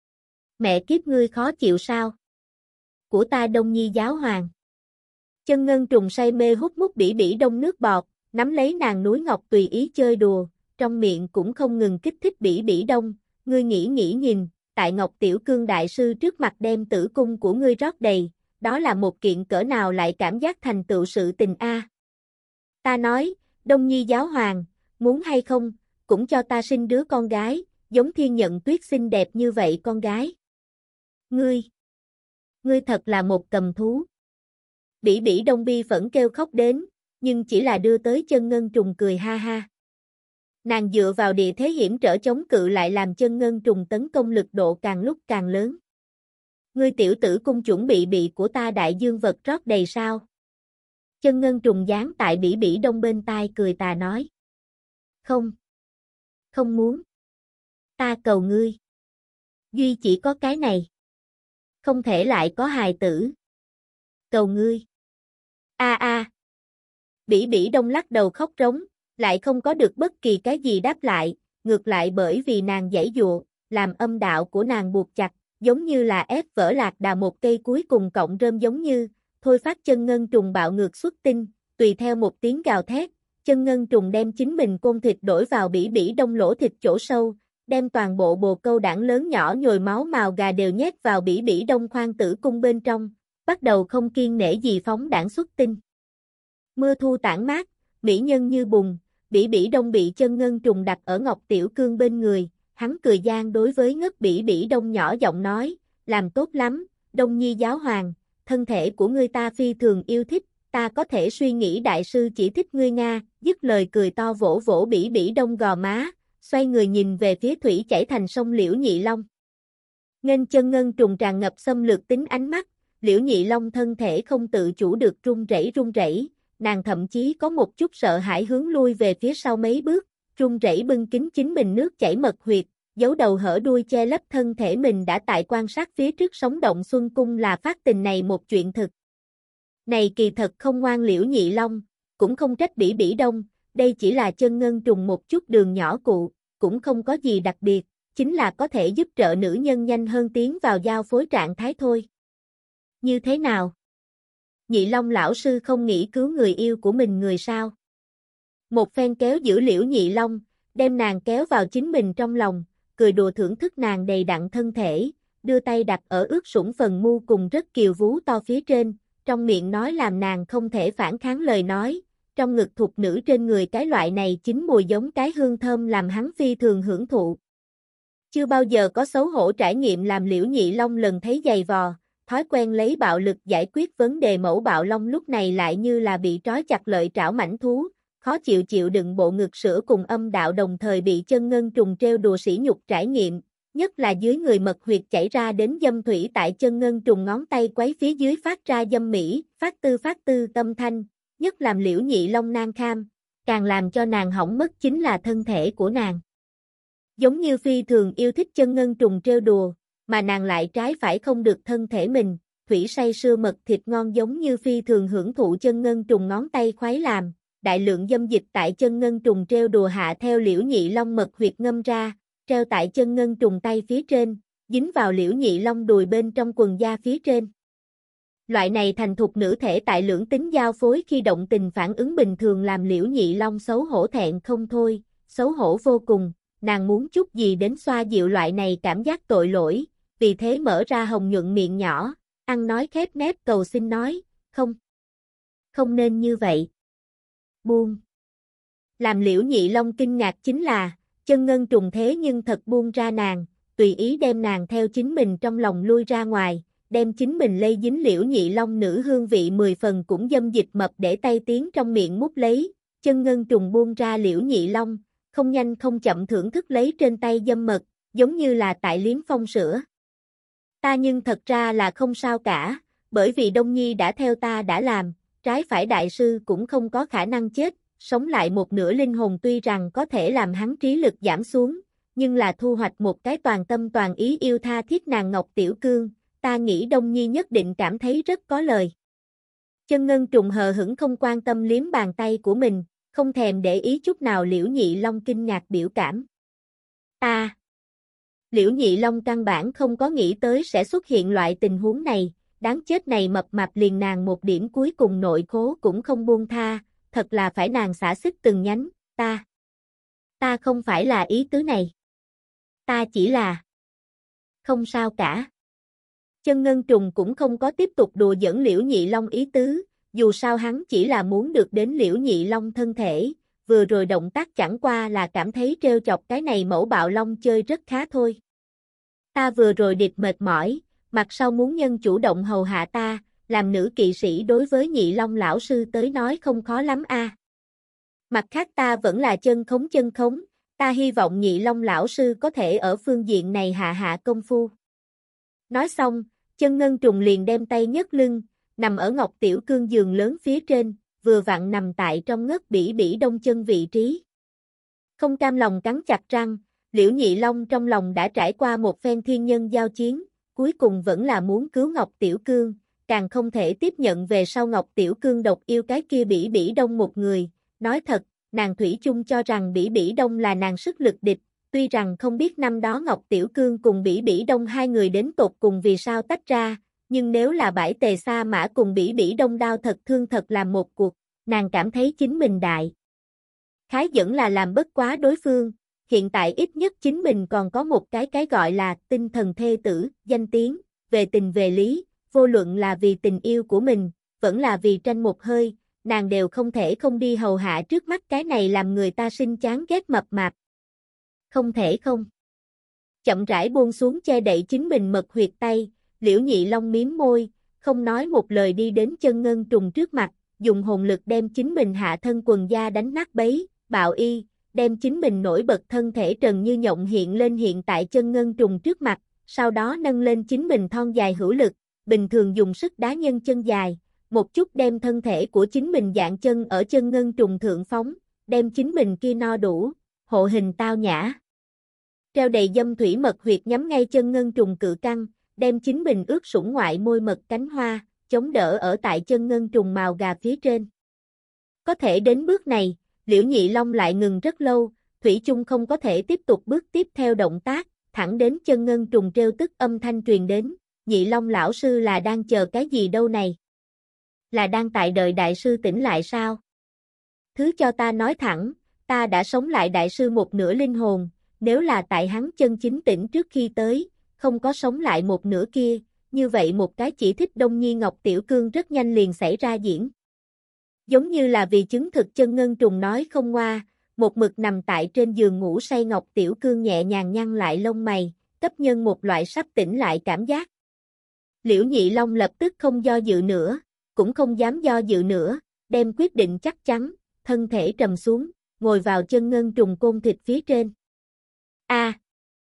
Mẹ kiếp ngươi khó chịu sao? Của ta Đông nhi giáo hoàng. Chân ngân trùng say mê hút mút Bỉ Bỉ Đông nước bọt, nắm lấy nàng núi ngọc tùy ý chơi đùa, trong miệng cũng không ngừng kích thích Bỉ Bỉ Đông, ngươi nghĩ nghĩ nhìn, tại Ngọc Tiểu Cương đại sư trước mặt đem tử cung của ngươi rót đầy, đó là một kiện cỡ nào lại cảm giác thành tựu sự tình a. Ta nói, Đông nhi giáo hoàng, muốn hay không, cũng cho ta sinh đứa con gái, giống thiên nhận tuyết xinh đẹp như vậy con gái. Ngươi, ngươi thật là một cầm thú. Bỉ Bỉ Đông bi phẫn kêu khóc đến, nhưng chỉ là đưa tới chân ngân trùng cười ha ha. Nàng dựa vào địa thế hiểm trở chống cự lại làm chân ngân trùng tấn công lực độ càng lúc càng lớn. Ngươi tiểu tử cung chuẩn bị bị của ta đại dương vật rót đầy sao? Chân ngân trùng dán tại Bỉ Bỉ Đông bên tai cười tà nói. Không. Không muốn. Ta cầu ngươi. Duy chỉ có cái này. Không thể lại có hài tử. Cầu ngươi. A a. Bỉ Bỉ Đông lắc đầu khóc rống, lại không có được bất kỳ cái gì đáp lại, ngược lại bởi vì nàng giãy giụa, làm âm đạo của nàng buộc chặt, giống như là ép vỡ lạc đà một cây cuối cùng cọng rơm giống như, thôi phát chân ngân trùng bạo ngược xuất tinh, tùy theo một tiếng gào thét, chân ngân trùng đem chính mình côn thịt đổi vào bỉ bỉ đông lỗ thịt chỗ sâu, đem toàn bộ bồ câu đảng lớn nhỏ nhồi máu mào gà đều nhét vào bỉ bỉ đông khoang tử cung bên trong, bắt đầu không kiêng nể gì phóng đảng xuất tinh. Mưa thu tản mát, mỹ nhân như bùn, bỉ bỉ đông bị chân ngân trùng đặt ở Ngọc Tiểu Cương bên người, hắn cười gian đối với ngất bỉ bỉ đông nhỏ giọng nói, làm tốt lắm, Đông Nhi giáo hoàng, thân thể của ngươi ta phi thường yêu thích, ta có thể suy nghĩ đại sư chỉ thích ngươi Nga, dứt lời cười to vỗ vỗ bỉ bỉ đông gò má, xoay người nhìn về phía thủy chảy thành sông Liễu Nhị Long. Nghênh chân ngân trùng tràn ngập xâm lược tính ánh mắt, Liễu Nhị Long thân thể không tự chủ được run rẩy run rẩy, nàng thậm chí có một chút sợ hãi hướng lui về phía sau mấy bước, run rẩy bưng kín chính mình nước chảy mật huyệt, giấu đầu hở đuôi che lấp thân thể mình đã tại quan sát phía trước sống động xuân cung là phát tình này một chuyện thực. Này kỳ thật không ngoan Liễu Nhị Long, cũng không trách bỉ bỉ đông, đây chỉ là chân ngân trùng một chút đường nhỏ cụ, cũng không có gì đặc biệt, chính là có thể giúp trợ nữ nhân nhanh hơn tiến vào giao phối trạng thái thôi. Như thế nào? Nhị Long lão sư không nghĩ cứu người yêu của mình người sao? Một phen kéo giữ Liễu Nhị Long, đem nàng kéo vào chính mình trong lòng, cười đùa thưởng thức nàng đầy đặn thân thể, đưa tay đặt ở ướt sũng phần mu cùng rất kiều vú to phía trên, trong miệng nói làm nàng không thể phản kháng lời nói, trong ngực thục nữ trên người cái loại này chính mùi giống cái hương thơm làm hắn phi thường hưởng thụ. Chưa bao giờ có xấu hổ trải nghiệm làm Liễu Nhị Long lần thấy dày vò, thói quen lấy bạo lực giải quyết vấn đề mẫu bạo long lúc này lại như là bị trói chặt lợi trảo mảnh thú, khó chịu chịu đựng bộ ngực sữa cùng âm đạo đồng thời bị chân ngân trùng treo đùa sỉ nhục trải nghiệm, nhất là dưới người mật huyệt chảy ra đến dâm thủy tại chân ngân trùng ngón tay quấy phía dưới phát ra dâm mỹ, phát tư phát tư tâm thanh, nhất làm Liễu Nhị Long nan kham, càng làm cho nàng hỏng mất chính là thân thể của nàng. Giống như phi thường yêu thích chân ngân trùng trêu đùa, mà nàng lại trái phải không được thân thể mình, thủy say sưa mật thịt ngon giống như phi thường hưởng thụ chân ngân trùng ngón tay khoái làm, đại lượng dâm dịch tại chân ngân trùng trêu đùa hạ theo Liễu Nhị Long mật huyệt ngâm ra, treo tại chân ngân trùng tay phía trên, dính vào Liễu Nhị Long đùi bên trong quần da phía trên. Loại này thành thục nữ thể tại lưỡng tính giao phối khi động tình phản ứng bình thường làm Liễu Nhị Long xấu hổ thẹn không thôi, xấu hổ vô cùng, nàng muốn chút gì đến xoa dịu loại này cảm giác tội lỗi, vì thế mở ra hồng nhuận miệng nhỏ, ăn nói khép nép cầu xin nói, không, không nên như vậy. Buông. Làm Liễu Nhị Long kinh ngạc chính là, chân ngân trùng thế nhưng thật buông ra nàng, tùy ý đem nàng theo chính mình trong lòng lui ra ngoài, đem chính mình lây dính Liễu Nhị Long nữ hương vị mười phần cũng dâm dịch mập để tay tiến trong miệng mút lấy, chân ngân trùng buông ra Liễu Nhị Long, không nhanh không chậm thưởng thức lấy trên tay dâm mật, giống như là tại liếm phong sữa. Ta nhưng thật ra là không sao cả, bởi vì Đông Nhi đã theo ta đã làm, trái phải đại sư cũng không có khả năng chết, sống lại một nửa linh hồn tuy rằng có thể làm hắn trí lực giảm xuống, nhưng là thu hoạch một cái toàn tâm toàn ý yêu tha thiết nàng Ngọc Tiểu Cương, ta nghĩ Đông Nhi nhất định cảm thấy rất có lời. Chân ngân trùng hờ hững không quan tâm liếm bàn tay của mình, không thèm để ý chút nào Liễu Nhị Long kinh ngạc biểu cảm. Ta. Liễu Nhị Long căn bản không có nghĩ tới sẽ xuất hiện loại tình huống này, đáng chết này mập mạp liền nàng một điểm cuối cùng nội khố cũng không buông tha, thật là phải nàng xả xích từng nhánh, ta. Ta không phải là ý tứ này. Ta chỉ là. Không sao cả. Chân ngân trùng cũng không có tiếp tục đùa giỡn Liễu Nhị Long ý tứ, dù sao hắn chỉ là muốn được đến Liễu Nhị Long thân thể, vừa rồi động tác chẳng qua là cảm thấy trêu chọc cái này mẫu bạo long chơi rất khá thôi. Ta vừa rồi điệp mệt mỏi, mặt sau muốn nhân chủ động hầu hạ ta, làm nữ kỵ sĩ đối với Nhị Long lão sư tới nói không khó lắm a. À. Mặt khác ta vẫn là chân khống chân khống, ta hy vọng Nhị Long lão sư có thể ở phương diện này hạ hạ công phu. Nói xong, chân ngân trùng liền đem tay nhấc lưng, nằm ở Ngọc Tiểu Cương giường lớn phía trên, vừa vặn nằm tại trong ngất bỉ bỉ đông chân vị trí. Không cam lòng cắn chặt răng, Liễu Nhị Long trong lòng đã trải qua một phen thiên nhân giao chiến, cuối cùng vẫn là muốn cứu Ngọc Tiểu Cương, càng không thể tiếp nhận về sau Ngọc Tiểu Cương độc yêu cái kia bỉ bỉ đông một người, nói thật, nàng thủy chung cho rằng bỉ bỉ đông là nàng sức lực địch, tuy rằng không biết năm đó Ngọc Tiểu Cương cùng Bỉ Bỉ Đông hai người đến tột cùng vì sao tách ra, nhưng nếu là bãi tề sa mã cùng Bỉ Bỉ Đông đao thật thương thật làm một cuộc, nàng cảm thấy chính mình đại khái vẫn là làm bất quá đối phương, hiện tại ít nhất chính mình còn có một cái cái gọi là tinh thần thê tử, danh tiếng, về tình về lý, vô luận là vì tình yêu của mình, vẫn là vì tranh một hơi, nàng đều không thể không đi hầu hạ trước mắt cái này làm người ta sinh chán ghét mập mạp. Không thể không. Chậm rãi buông xuống che đậy chính mình mật huyệt tay, Liễu Nhị Long miếm môi, không nói một lời đi đến Chân Ngân Trùng trước mặt, dùng hồn lực đem chính mình hạ thân quần da đánh nát bấy, bạo y, đem chính mình nổi bật thân thể trần như nhộng hiện lên hiện tại Chân Ngân Trùng trước mặt, sau đó nâng lên chính mình thon dài hữu lực, bình thường dùng sức đá nhân chân dài, một chút đem thân thể của chính mình dạng chân ở Chân Ngân Trùng thượng phóng, đem chính mình kia no đủ, hộ hình tao nhã. Treo đầy dâm thủy mật huyệt nhắm ngay Chân Ngân Trùng cự căng, đem chính mình ướt sũng ngoại môi mật cánh hoa, chống đỡ ở tại Chân Ngân Trùng màu gà phía trên. Có thể đến bước này, Liễu Nhị Long lại ngừng rất lâu, thủy chung không có thể tiếp tục bước tiếp theo động tác, thẳng đến Chân Ngân Trùng trêu tức âm thanh truyền đến, Nhị Long lão sư là đang chờ cái gì đâu này? Là đang tại đợi đại sư tỉnh lại sao? Thứ cho ta nói thẳng, ta đã sống lại đại sư một nửa linh hồn, nếu là tại hắn chân chính tỉnh trước khi tới, không có sống lại một nửa kia, như vậy một cái chỉ thích Đông Nhi Ngọc Tiểu Cương rất nhanh liền xảy ra diễn. Giống như là vì chứng thực Chân Ngân Trùng nói không ngoa, một mực nằm tại trên giường ngủ say Ngọc Tiểu Cương nhẹ nhàng nhăn lại lông mày, cấp nhân một loại sắp tỉnh lại cảm giác. Liễu Nhị Long lập tức không do dự nữa, cũng không dám do dự nữa, đem quyết định chắc chắn, thân thể trầm xuống, ngồi vào Chân Ngân Trùng côn thịt phía trên. A, à,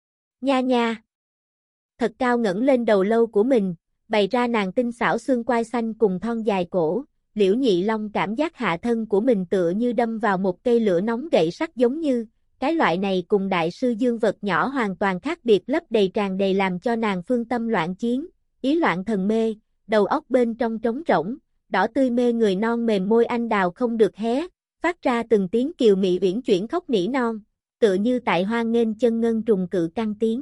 nha nha. Thật cao ngẩng lên đầu lâu của mình, bày ra nàng tinh xảo xương quai xanh cùng thon dài cổ, Liễu Nhị Long cảm giác hạ thân của mình tựa như đâm vào một cây lửa nóng gậy sắt giống như, cái loại này cùng đại sư dương vật nhỏ hoàn toàn khác biệt lấp đầy tràn đầy làm cho nàng phương tâm loạn chiến, ý loạn thần mê, đầu óc bên trong trống rỗng, đỏ tươi mê người non mềm môi anh đào không được hé, phát ra từng tiếng kiều mị uyển chuyển khóc nỉ non, tựa như tại hoan nghênh Chân Ngân Trùng cự căng tiếng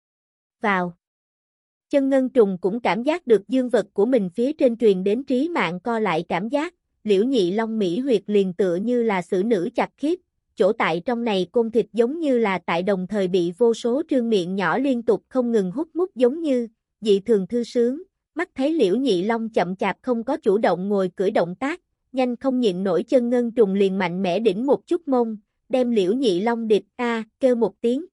vào. Chân Ngân Trùng cũng cảm giác được dương vật của mình phía trên truyền đến trí mạng co lại cảm giác, Liễu Nhị Long mỹ huyệt liền tựa như là xử nữ chặt khiếp, chỗ tại trong này côn thịt giống như là tại đồng thời bị vô số trương miệng nhỏ liên tục không ngừng hút mút giống như, dị thường thư sướng, mắt thấy Liễu Nhị Long chậm chạp không có chủ động ngồi cưỡi động tác, nhanh không nhịn nổi Chân Ngân Trùng liền mạnh mẽ đỉnh một chút mông, đem Liễu Nhị Long địch a kêu một tiếng.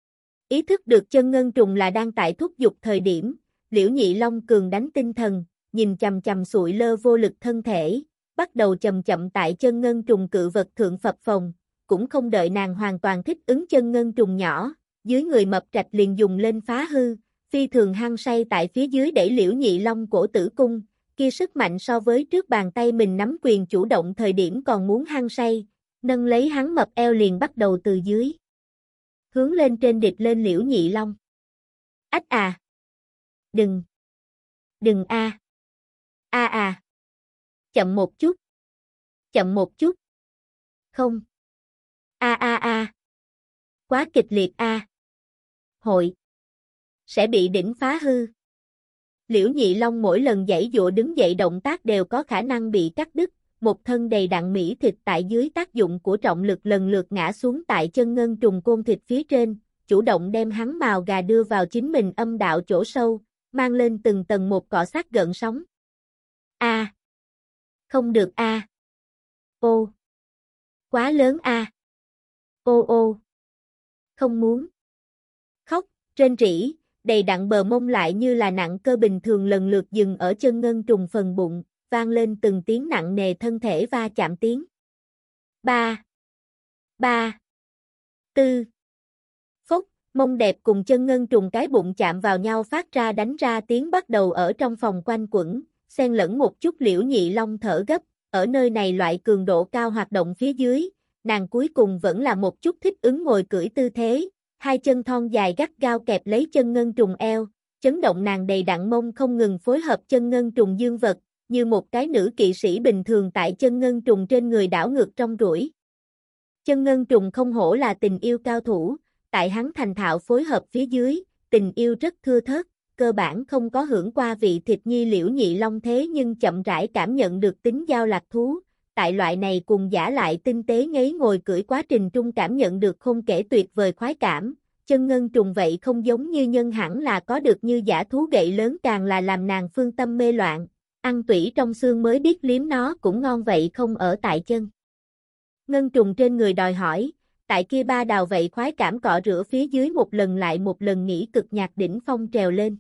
Ý thức được Chân Ngân Trùng là đang tại thúc dục thời điểm, Liễu Nhị Long cường đánh tinh thần, nhìn chằm chằm sụi lơ vô lực thân thể, bắt đầu chậm chậm tại Chân Ngân Trùng cự vật thượng phập phồng, cũng không đợi nàng hoàn toàn thích ứng Chân Ngân Trùng nhỏ, dưới người mập trạch liền dùng lên phá hư, phi thường hăng say tại phía dưới đẩy Liễu Nhị Long cổ tử cung, kia sức mạnh so với trước bàn tay mình nắm quyền chủ động thời điểm còn muốn hăng say, nâng lấy hắn mập eo liền bắt đầu từ dưới hướng lên trên địch lên Liễu Nhị Long. Ách à! Đừng! Đừng a! A à! Chậm một chút! Chậm một chút! Không! A a a! Quá kịch liệt a! Hội! Sẽ bị đỉnh phá hư. Liễu Nhị Long mỗi lần giãy giụa đứng dậy động tác đều có khả năng bị cắt đứt, một thân đầy đặn mỹ thịt tại dưới tác dụng của trọng lực lần lượt ngã xuống tại Chân Ngân Trùng côn thịt phía trên, chủ động đem hắn mào gà đưa vào chính mình âm đạo chỗ sâu, mang lên từng tầng một cọ sát gợn sóng. A, à. Không được a. À. Ô. Quá lớn a. À. Ô ô. Không muốn. Khóc, rên rỉ, đầy đặn bờ mông lại như là nặng cơ bình thường lần lượt dừng ở Chân Ngân Trùng phần bụng, vang lên từng tiếng nặng nề thân thể va chạm tiếng. Ba. Ba. Tư. Phốc, mông đẹp cùng Chân Ngân Trùng cái bụng chạm vào nhau phát ra đánh ra tiếng bắt đầu ở trong phòng quanh quẩn, xen lẫn một chút Liễu Nhị Long thở gấp, ở nơi này loại cường độ cao hoạt động phía dưới, nàng cuối cùng vẫn là một chút thích ứng ngồi cưỡi tư thế, hai chân thon dài gắt gao kẹp lấy Chân Ngân Trùng eo, chấn động nàng đầy đặn mông không ngừng phối hợp Chân Ngân Trùng dương vật, như một cái nữ kỵ sĩ bình thường tại Chân Ngân Trùng trên người đảo ngược trong rủi. Chân Ngân Trùng không hổ là tình yêu cao thủ, tại hắn thành thạo phối hợp phía dưới, tình yêu rất thưa thớt, cơ bản không có hưởng qua vị thịt nhi Liễu Nhị Long thế nhưng chậm rãi cảm nhận được tính giao lạc thú, tại loại này cùng giả lại tinh tế ngấy ngồi cưỡi quá trình trung cảm nhận được không kể tuyệt vời khoái cảm, chân ngân trùng vậy không giống như nhân hẳn là có được như giả thú gậy lớn càng là làm nàng phương tâm mê loạn, ăn tủy trong xương mới biết liếm nó cũng ngon vậy không ở tại chân. Ngân trùng trên người đòi hỏi, tại kia ba đào vậy khoái cảm cọ rửa phía dưới một lần lại một lần nghỉ cực nhạc đỉnh phong trèo lên.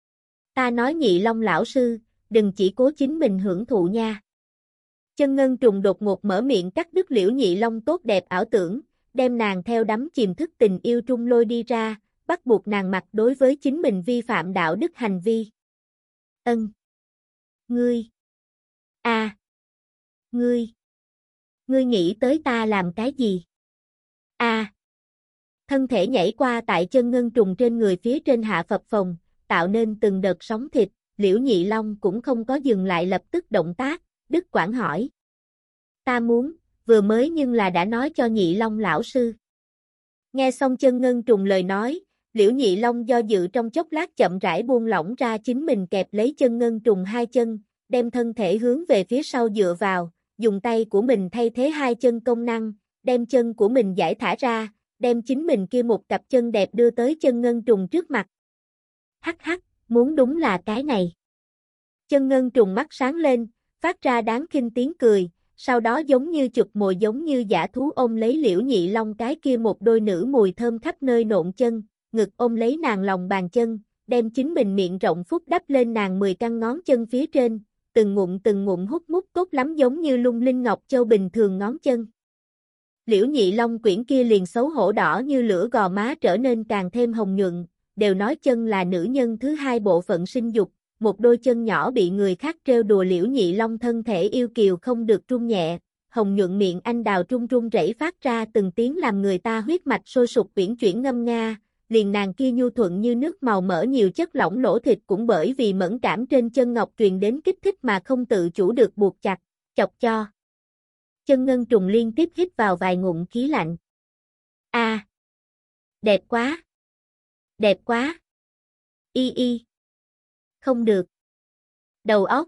Ta nói Nhị Long lão sư, đừng chỉ cố chính mình hưởng thụ nha. Chân ngân trùng đột ngột mở miệng cắt đứt Liễu Nhị Long tốt đẹp ảo tưởng, đem nàng theo đắm chìm thức tình yêu trung lôi đi ra, bắt buộc nàng mặc đối với chính mình vi phạm đạo đức hành vi. Ân. Ngươi. A. À. Ngươi. Ngươi nghĩ tới ta làm cái gì? A. À. Thân thể nhảy qua tại chân ngân trùng trên người phía trên hạ phập phồng, tạo nên từng đợt sóng thịt, Liễu Nhị Long cũng không có dừng lại lập tức động tác, Đức Quảng hỏi. Ta muốn, vừa mới nhưng là đã nói cho Nhị Long lão sư. Nghe xong chân ngân trùng lời nói, Liễu Nhị Long do dự trong chốc lát chậm rãi buông lỏng ra chính mình kẹp lấy chân ngân trùng hai chân, đem thân thể hướng về phía sau dựa vào, dùng tay của mình thay thế hai chân công năng, đem chân của mình giải thả ra, đem chính mình kia một cặp chân đẹp đưa tới chân ngân trùng trước mặt. Hắc hắc, muốn đúng là cái này. Chân ngân trùng mắt sáng lên, phát ra đáng khinh tiếng cười, sau đó giống như chụp mồi giống như giả thú ôm lấy Liễu Nhị Long cái kia một đôi nữ mùi thơm khắp nơi nộn chân, ngực ôm lấy nàng lòng bàn chân, đem chính mình miệng rộng phúc đắp lên nàng mười căn ngón chân phía trên, từng ngụm từng ngụm hút mút tốt lắm giống như lung linh ngọc châu bình thường ngón chân. Liễu Nhị Long quyển kia liền xấu hổ đỏ như lửa gò má trở nên càng thêm hồng nhuận, đều nói chân là nữ nhân thứ hai bộ phận sinh dục, một đôi chân nhỏ bị người khác trêu đùa Liễu Nhị Long thân thể yêu kiều không được run nhẹ, hồng nhuận miệng anh đào trung run rẩy phát ra từng tiếng làm người ta huyết mạch sôi sục uyển chuyển ngâm nga, liền nàng kia nhu thuận như nước màu mỡ nhiều chất lỏng lỗ thịt cũng bởi vì mẫn cảm trên chân ngọc truyền đến kích thích mà không tự chủ được buộc chặt, chọc cho. Chân ngân trùng liên tiếp hít vào vài ngụm khí lạnh. A, à, đẹp quá. Đẹp quá. Y y. Không được. Đầu óc.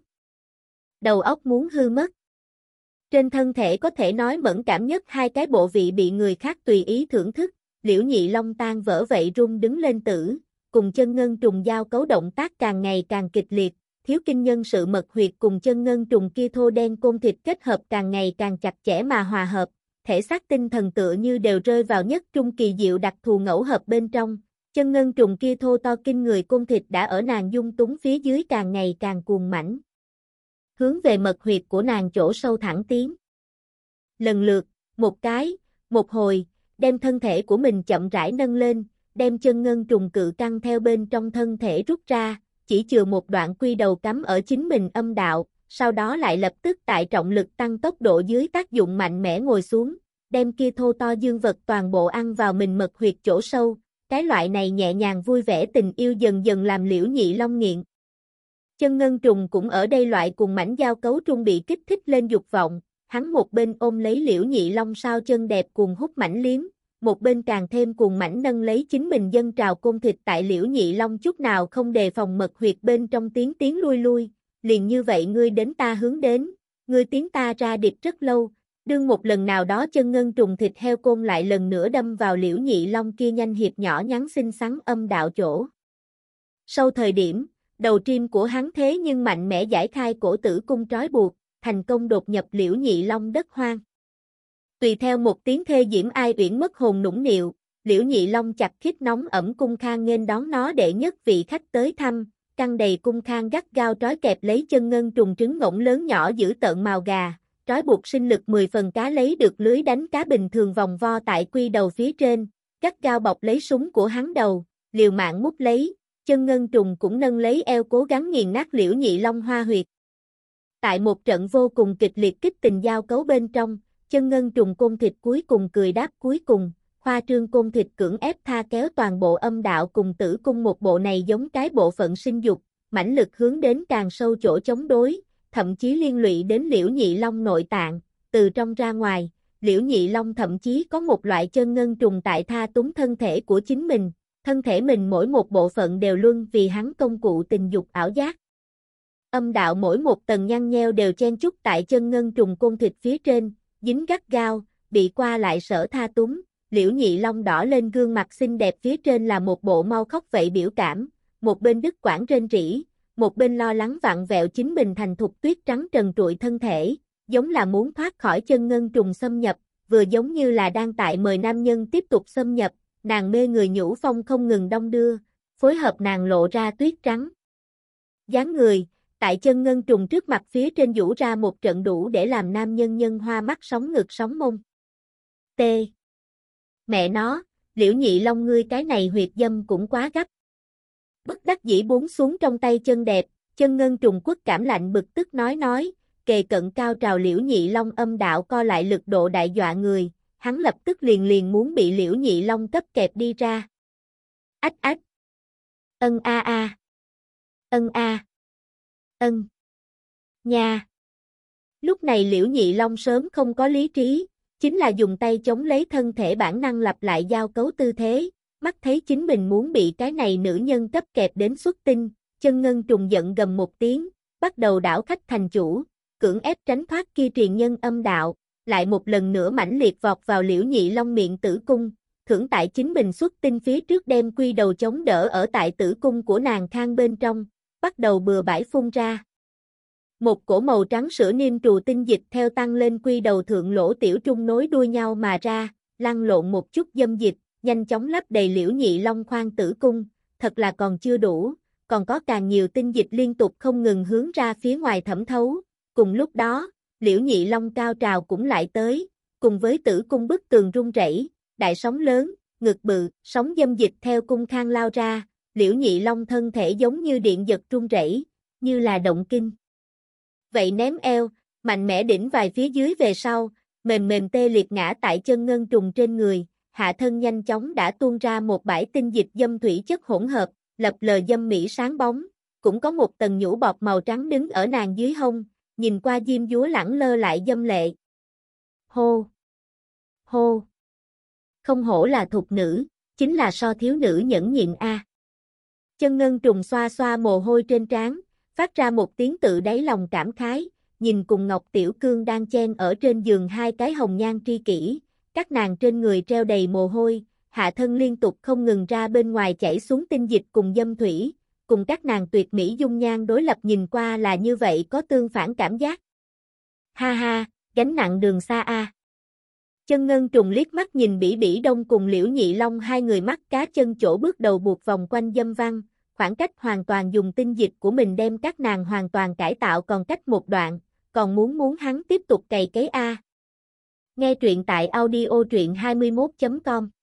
Đầu óc muốn hư mất. Trên thân thể có thể nói mẫn cảm nhất hai cái bộ vị bị người khác tùy ý thưởng thức, Liễu Nhị Long tan vỡ vậy rung đứng lên tử, cùng chân ngân trùng giao cấu động tác càng ngày càng kịch liệt, thiếu kinh nhân sự mật huyệt cùng chân ngân trùng kia thô đen côn thịt kết hợp càng ngày càng chặt chẽ mà hòa hợp, thể xác tinh thần tựa như đều rơi vào nhất trung kỳ diệu đặc thù ngẫu hợp bên trong. Chân ngân trùng kia thô to kinh người côn thịt đã ở nàng dung túng phía dưới càng ngày càng cuồng mãnh. Hướng về mật huyệt của nàng chỗ sâu thẳng tiến. Lần lượt, một cái, một hồi, đem thân thể của mình chậm rãi nâng lên, đem chân ngân trùng cự căng theo bên trong thân thể rút ra, chỉ chừa một đoạn quy đầu cắm ở chính mình âm đạo, sau đó lại lập tức tại trọng lực tăng tốc độ dưới tác dụng mạnh mẽ ngồi xuống, đem kia thô to dương vật toàn bộ ăn vào mình mật huyệt chỗ sâu. Cái loại này nhẹ nhàng vui vẻ tình yêu dần dần làm Liễu Nhị Long nghiện. Chân ngân trùng cũng ở đây loại cùng mảnh giao cấu trung bị kích thích lên dục vọng, hắn một bên ôm lấy Liễu Nhị Long sao chân đẹp cuồng hút mảnh liếm, một bên càng thêm cuồng mảnh nâng lấy chính mình dân trào côn thịt tại Liễu Nhị Long chút nào không đề phòng mật huyệt bên trong tiếng tiếng lui lui, liền như vậy ngươi đến ta hướng đến, ngươi tiến ta ra điệp rất lâu. Đương một lần nào đó chân ngân trùng thịt heo côn lại lần nữa đâm vào Liễu Nhị Long kia nhanh hiệp nhỏ nhắn xinh xắn âm đạo chỗ. Sau thời điểm, đầu trim của hắn thế nhưng mạnh mẽ giải khai cổ tử cung trói buộc, thành công đột nhập Liễu Nhị Long đất hoang. Tùy theo một tiếng thê diễm ai uyển mất hồn nũng nịu, Liễu Nhị Long chặt khít nóng ẩm cung khang nghênh đón nó để nhất vị khách tới thăm, căng đầy cung khang gắt gao trói kẹp lấy chân ngân trùng trứng ngỗng lớn nhỏ giữ tợn màu gà. Trói buộc sinh lực mười phần cá lấy được lưới đánh cá bình thường vòng vo tại quy đầu phía trên, gắt gao bọc lấy súng của hắn đầu, liều mạng mút lấy, chân ngân trùng cũng nâng lấy eo cố gắng nghiền nát Liễu Nhị Long hoa huyệt. Tại một trận vô cùng kịch liệt kích tình giao cấu bên trong, chân ngân trùng côn thịt cuối cùng cười đáp cuối cùng, khoa trương côn thịt cưỡng ép tha kéo toàn bộ âm đạo cùng tử cung một bộ này giống cái bộ phận sinh dục, mãnh lực hướng đến càng sâu chỗ chống đối. Thậm chí liên lụy đến Liễu Nhị Long nội tạng, từ trong ra ngoài, Liễu Nhị Long thậm chí có một loại chân ngân trùng tại tha túng thân thể của chính mình, thân thể mình mỗi một bộ phận đều luân vì hắn công cụ tình dục ảo giác. Âm đạo mỗi một tầng nhăn nheo đều chen chúc tại chân ngân trùng côn thịt phía trên, dính gắt gao, bị qua lại sở tha túng. Liễu Nhị Long đỏ lên gương mặt xinh đẹp phía trên là một bộ mau khóc vậy biểu cảm, một bên đứt quãng rên rỉ, một bên lo lắng vặn vẹo chính mình thành thục tuyết trắng trần trụi thân thể, giống là muốn thoát khỏi chân ngân trùng xâm nhập, vừa giống như là đang tại mời nam nhân tiếp tục xâm nhập, nàng mê người nhũ phong không ngừng đong đưa, phối hợp nàng lộ ra tuyết trắng. Dáng người, tại chân ngân trùng trước mặt phía trên vũ ra một trận đủ để làm nam nhân nhân hoa mắt sóng ngực sóng mông. T. Mẹ nó, Liễu Nhị Long ngươi cái này huyệt dâm cũng quá gấp. Bất đắc dĩ buông xuống trong tay chân đẹp, chân ngân trùng quất cảm lạnh bực tức nói nói, kề cận cao trào Liễu Nhị Long âm đạo co lại lực độ đại dọa người, hắn lập tức liền liền muốn bị Liễu Nhị Long cấp kẹp đi ra. Ách ách. Ân a a. Ân a. Ân. Nha. Lúc này Liễu Nhị Long sớm không có lý trí, chính là dùng tay chống lấy thân thể bản năng lặp lại giao cấu tư thế, mắt thấy chính mình muốn bị cái này nữ nhân cấp kẹp đến xuất tinh, chân ngân trùng giận gầm một tiếng, bắt đầu đảo khách thành chủ, cưỡng ép tránh thoát kia truyền nhân âm đạo, lại một lần nữa mãnh liệt vọt vào Liễu Nhị Long miệng tử cung, thưởng tại chính mình xuất tinh phía trước đem quy đầu chống đỡ ở tại tử cung của nàng khang bên trong, bắt đầu bừa bãi phun ra. Một cổ màu trắng sữa niêm trù tinh dịch theo tăng lên quy đầu thượng lỗ tiểu trung nối đuôi nhau mà ra, lăn lộn một chút dâm dịch, nhanh chóng lấp đầy Liễu Nhị Long khoang tử cung, thật là còn chưa đủ, còn có càng nhiều tinh dịch liên tục không ngừng hướng ra phía ngoài thẩm thấu. Cùng lúc đó, Liễu Nhị Long cao trào cũng lại tới, cùng với tử cung bức tường rung rẩy, đại sóng lớn, ngực bự, sóng dâm dịch theo cung khang lao ra, Liễu Nhị Long thân thể giống như điện giật rung rẩy, như là động kinh. Vậy ném eo, mạnh mẽ đỉnh vài phía dưới về sau, mềm mềm tê liệt ngã tại chân ngân trùng trên người, hạ thân nhanh chóng đã tuôn ra một bãi tinh dịch dâm thủy chất hỗn hợp, lập lờ dâm mỹ sáng bóng, cũng có một tầng nhũ bọt màu trắng đứng ở nàng dưới hông, nhìn qua diêm dúa lẳng lơ lại dâm lệ. Hô! Hô! Không hổ là thục nữ, chính là so thiếu nữ nhẫn nhịn a. À. Chân ngân trùng xoa xoa mồ hôi trên trán, phát ra một tiếng tự đáy lòng cảm khái, nhìn cùng Ngọc Tiểu Cương đang chen ở trên giường hai cái hồng nhan tri kỷ, các nàng trên người treo đầy mồ hôi, hạ thân liên tục không ngừng ra bên ngoài chảy xuống tinh dịch cùng dâm thủy, cùng các nàng tuyệt mỹ dung nhan đối lập nhìn qua là như vậy có tương phản cảm giác. Ha ha, gánh nặng đường xa a. À. Chân ngân trùng liếc mắt nhìn Bỉ Bỉ Đông cùng Liễu Nhị Long hai người mắt cá chân chỗ bước đầu buộc vòng quanh dâm văn, khoảng cách hoàn toàn dùng tinh dịch của mình đem các nàng hoàn toàn cải tạo còn cách một đoạn, còn muốn muốn hắn tiếp tục cày cấy a. Nghe truyện tại audio truyện hai mươi mốt chấm com